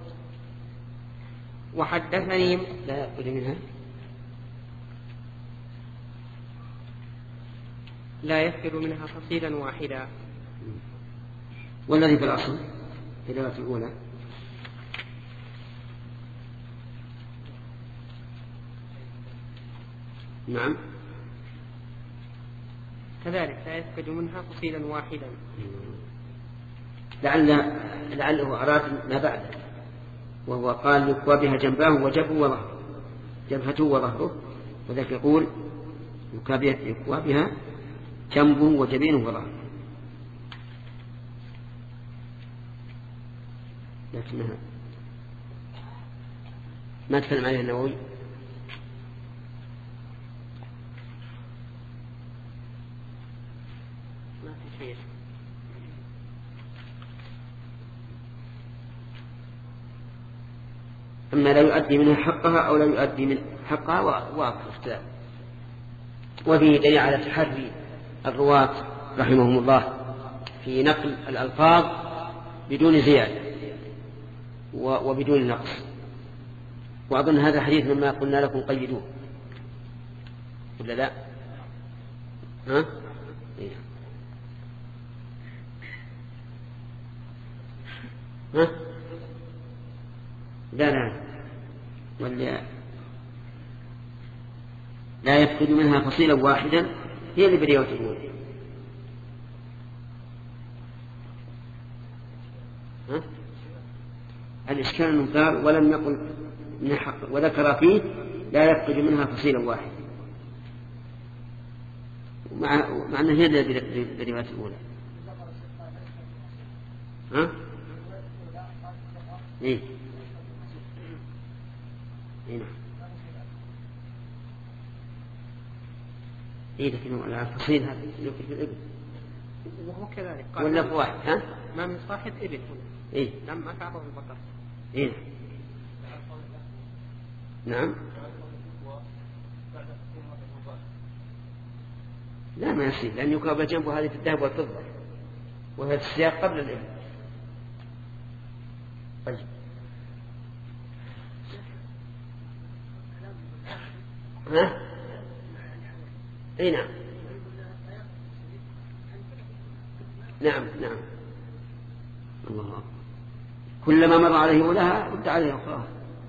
وحدثني لا يأخذ منها، لا يفقد منها فصيلا واحدا. والذي في الأصل في الرواية الأولى نعم كذلك لا يفقد منها فصيلا واحدا. لعله أراد ما بعده، وهو قال: يكوى بها جنباه جبهته وظهره، وذلك يقول: يكوى بها جنبه وجبينه وظهره. لكنها ما تكلم عليها النووي. ما في شيء. أما لا يؤدي منها حقها أو لا يؤدي من حقها واضح الاختلاف. وفيه دليل على تحري الرواة رحمهم الله في نقل الألفاظ بدون زيادة وبدون نقص. وأظن هذا حديث مما قلنا لكم قيدوه، ولا لا؟ ها؟ ها؟ لا واللي لا يفقد منها فصيلا واحدا هي اللي برواية الأولى. الإشكال أنه قال ولم يقل وذكر فيه لا يفقد منها فصيلا واحدا، مع أنه هي اللي برواية الأولى. ها؟ إيه نعم. إيه لكن الفصيل هذا يمكن في الإبل وهو كذلك ولا في واحد. ها؟ ما من صاحب إبل. إيه لما تعرض البقر. إيه نعم. لا ما يصير، لأن يقابل جنبه هذه في الذهب والفضة وهي السياق قبل الإبل. طيب ها؟ اي نعم نعم الله كلما مر عليه أولها رد عليه أخرى.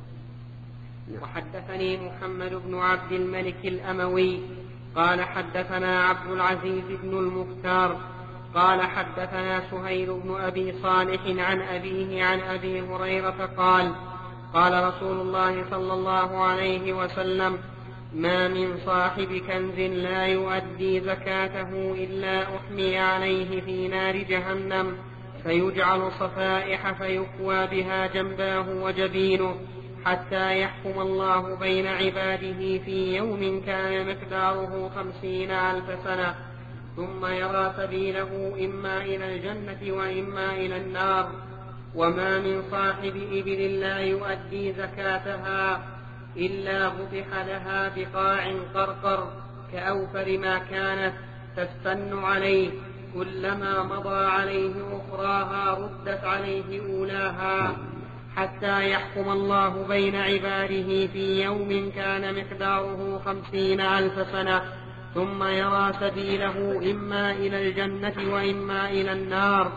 وحدثني محمد بن عبد الملك الأموي قال حدثنا عبد العزيز بن المختار قال حدثنا سهيل بن أبي صالح عن أبيه عن أبي هريرة قال رسول الله صلى الله عليه وسلم ما من صاحب كنز لا يؤدي زكاته إلا أحمي عليه في نار جهنم فيجعل صفائح فيكوى بها جنباه وجبينه حتى يحكم الله بين عباده في يوم كان مقداره 50,000 سنة ثم يرى سبيله إما إلى الجنة وإما إلى النار. وما من صاحب إبل لا يؤدي زكاتها إلا فتح لها بقاع قرقر كأوفر ما كانت تستن عليه كلما مضى عليه أخراها ردت عليه أولاها حتى يحكم الله بين عباده في يوم كان مقداره 50,000 سنة ثم يرى سبيله إما إلى الجنة وإما إلى النار.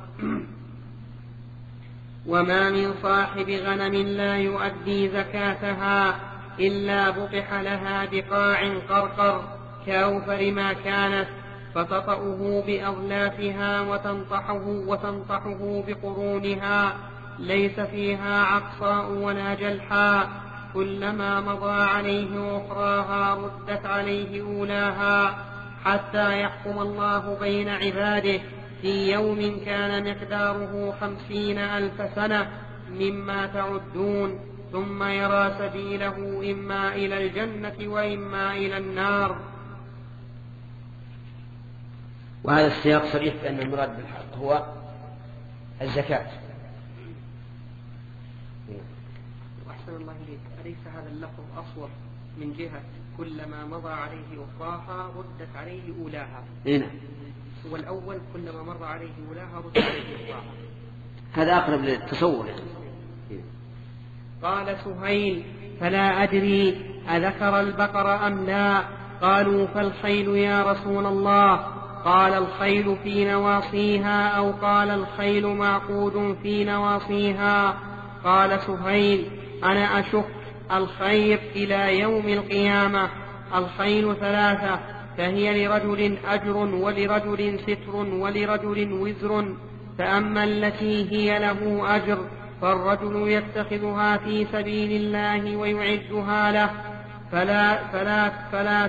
وما من صاحب غنم لا يؤدي زكاتها إلا بطح لها بقاع قرقر كأوفر ما كانت فتطأه بأظلافها وتنطحه بقرونها ليس فيها عقصاء ولا جلحاء كلما مضى عليه أخراها ردت عليه أولاها حتى يحكم الله بين عباده في يوم كان مقداره 50,000 سنة مما تعدون ثم يرى سبيله إما إلى الجنة وإما إلى النار. وهذا السياق صريح بأن المراد بالحق هو الزكاة. أحسن الله إليك، أليس هذا اللفظ أصور من جهة كلما مضى عليه أخراها ردت عليه أولاها؟ هنا والأول كلما مر عليه أولاها ردت عليه أخراها. هذا أقرب للتصور. قال سهيل فلا أدري أذكر البقر أم لا؟ قالوا فالخيل يا رسول الله؟ قال الخيل في نواصيها أو قال الخيل معقود في نواصيها. قال سهيل أنا أشك الخير إلى يوم القيامة. الخيل 3 فهي لرجل أجر ولرجل ستر ولرجل وزر فأما التي هي له أجر فالرجل يتخذها في سبيل الله ويعدها له فلا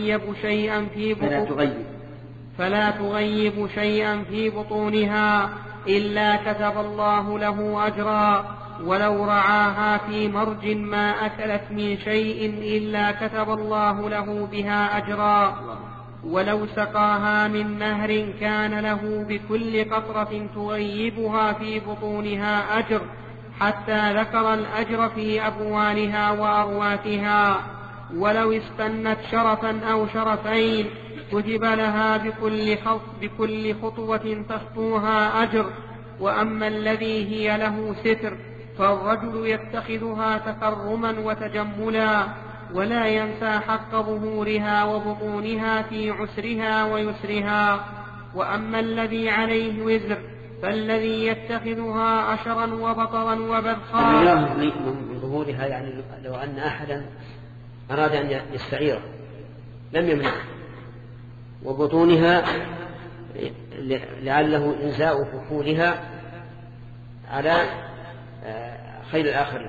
تغيب شيئا في بطونها إلا كتب الله له أجرا ولو رعاها في مرج ما أكلت من شيء إلا كتب الله له بها أجرا ولو سقاها من نهر كان له بكل قطرة تغيبها في بطونها أجر حتى ذكر الأجر في أبوالها وأرواثها ولو استنت شرفا أو شرفين كتب لها بكل خطوة تخطوها أجر. وأما الذي هي له ستر فالرجل يتخذها تكرما وتجملا ولا ينسى حق ظهورها وبطونها في عسرها ويسرها. وأما الذي عليه وزر فالذي يتخذها أشرا وبطرا وبذخا. من ظهورها يعني لو أن أحدا أراد أن يستعيره لم يمنعه، وبطونها لعله إنزاء فحولها على خير الآخرين.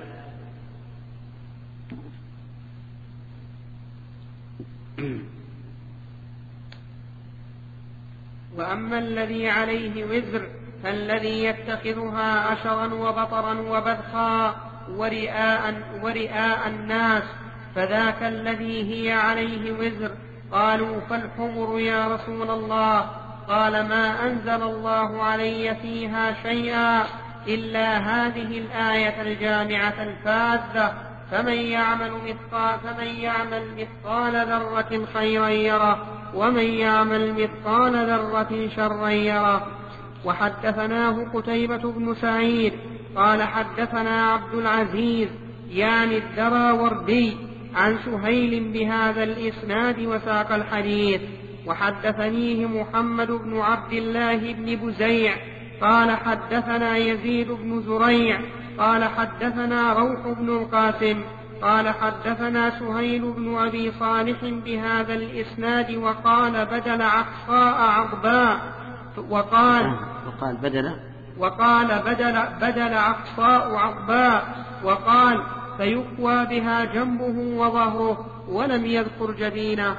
وأما الذي عليه وزر فالذي يتخذها أشرا وبطرا وبذخا ورئاء الناس، فذاك الذي هي عليه وزر. قالوا فالحمر يا رسول الله؟ قال ما أنزل الله علي فيها شيئا إلا هذه الآية الجامعة الفاذة، فمن يعمل مثقال ذرة خيرا يره ومن يعمل مثقال ذرة شرا يره. وحدثناه قتيبة بن سعيد قال حدثنا عبد العزيز يعني الدراوردي عن سهيل بهذا الإسناد وساق الحديث. وحدثنيه محمد بن عبد الله بن بزيع قال حدثنا يزيد بن زريع قال حدثنا روح بن القاسم قال حدثنا سهيل بن أبي صالح بهذا الإسناد وقال بدل عقصاء عقباء وقال بدل عقصاء عقباء وقال فيقوى بها جنبه وظهره ولم يذكر جبينه.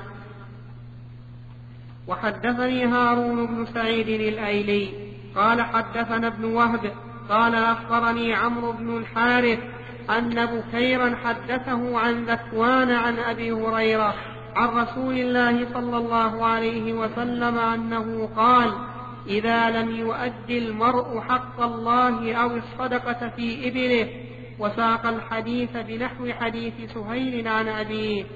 وحدثني هارون بن سعيد الأيلي قال حدثنا ابن وهب قال أخبرني عمرو بن الحارث أن بكيرا حدثه عن ذكوان عن أبي هريرة عن رسول الله صلى الله عليه وسلم أنه قال إذا لم يؤدي المرء حق الله أو الصدقة في إبله. وساق الحديث بنحو حديث سهيل عن أبيه.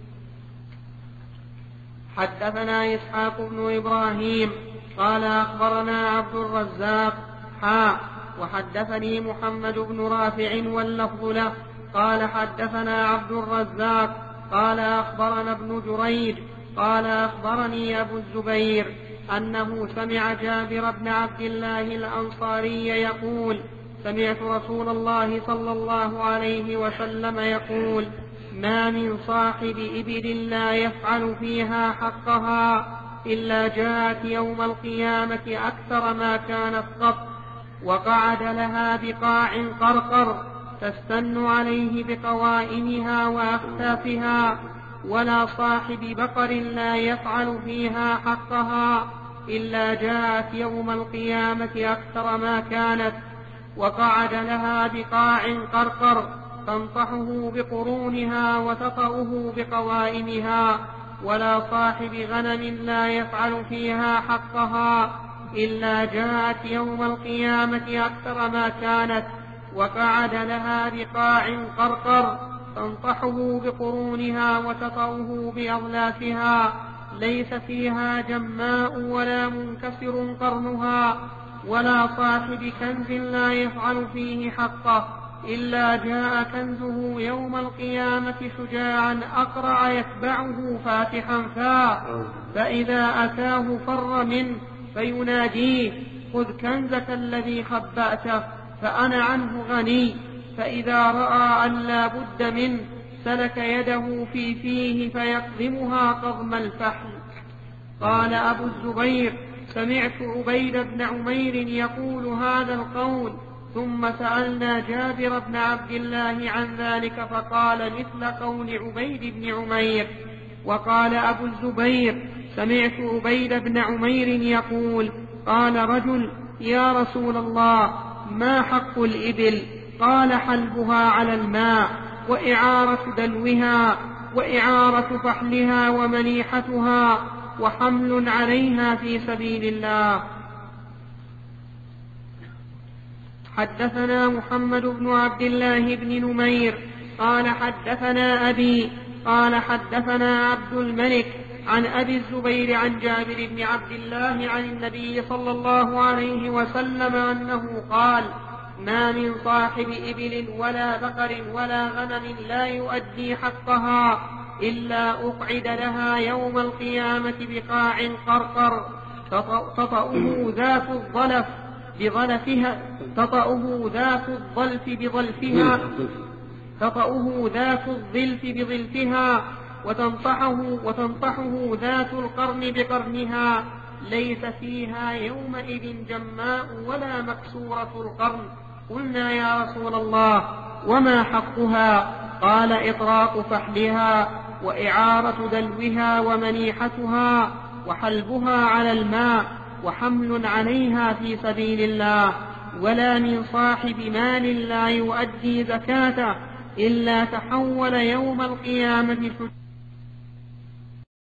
حدثنا إسحاق بن إبراهيم قال أخبرنا عبد الرزاق وحدثني محمد بن رافع واللفظ له قال حدثنا عبد الرزاق قال أخبرنا ابن جريج قال أخبرني أبو الزبير أنه سمع جابر بن عبد الله الأنصاري يقول سمعت رسول الله صلى الله عليه وسلم يقول ما من صاحب إبل لا يفعل فيها حقها إلا جاءت يوم القيامة أكثر ما كانت قط وقعد لها بقاع قرقر تستن عليه بقوائمها وأخفافها. ولا صاحب بقر لا يفعل فيها حقها إلا جاءت يوم القيامة أكثر ما كانت وقعد لها بقاع قرقر تنطحه بقرونها وتطأه بقوائمها. ولا صاحب غنم لا يفعل فيها حقها إلا جاءت يوم القيامة أكثر ما كانت وقعد لها بقاع قرقر تنطحه بقرونها وتطأه بأظلافها ليس فيها جماء ولا منكسر قرنها. ولا صاحب كنز لا يفعل فيه حقه إلا جاء كنزه يوم القيامة شجاعا أقرع يتبعه فاتحا فاه فإذا أتاه فر منه فيناديه خذ كنزك الذي خبأته فأنا عنه غني. فإذا رأى أن لا بد منه سلك يده في فيه فيقضمها قضم الفحل. قال أبو الزبير سمعت عبيد بن عمير يقول هذا القول ثم سألنا جابر بن عبد الله عن ذلك فقال مثل قول عبيد بن عمير. وقال أبو الزبير سمعت عبيد بن عمير يقول قال رجل يا رسول الله ما حق الإبل؟ قال حلبها على الماء وإعارة دلوها وإعارة فحلها ومنيحتها وحمل عليها في سبيل الله. حدثنا محمد بن عبد الله بن نمير قال حدثنا أبي قال حدثنا عبد الملك عن أبي الزبير عن جابر بن عبد الله عن النبي صلى الله عليه وسلم أنه قال ما من صاحب إبل ولا بقر ولا غنم لا يؤدي حقها إلا أقعد لها يوم القيامة بقاع قرقر تطأه ذات الظلف بظلفها تطأه ذات الظلف بظلفها وتنطحه ذات القرن بقرنها، ليس فيها يومئذ جماء ولا مكسورة القرن. قلنا يا رسول الله وما حقها؟ قال إطراق فحلها وإعارة دلوها ومنيحتها وحلبها على الماء وحمل عليها في سبيل الله. ولا من صاحب مال لا يؤدي زكاته إلا تحول يوم القيامة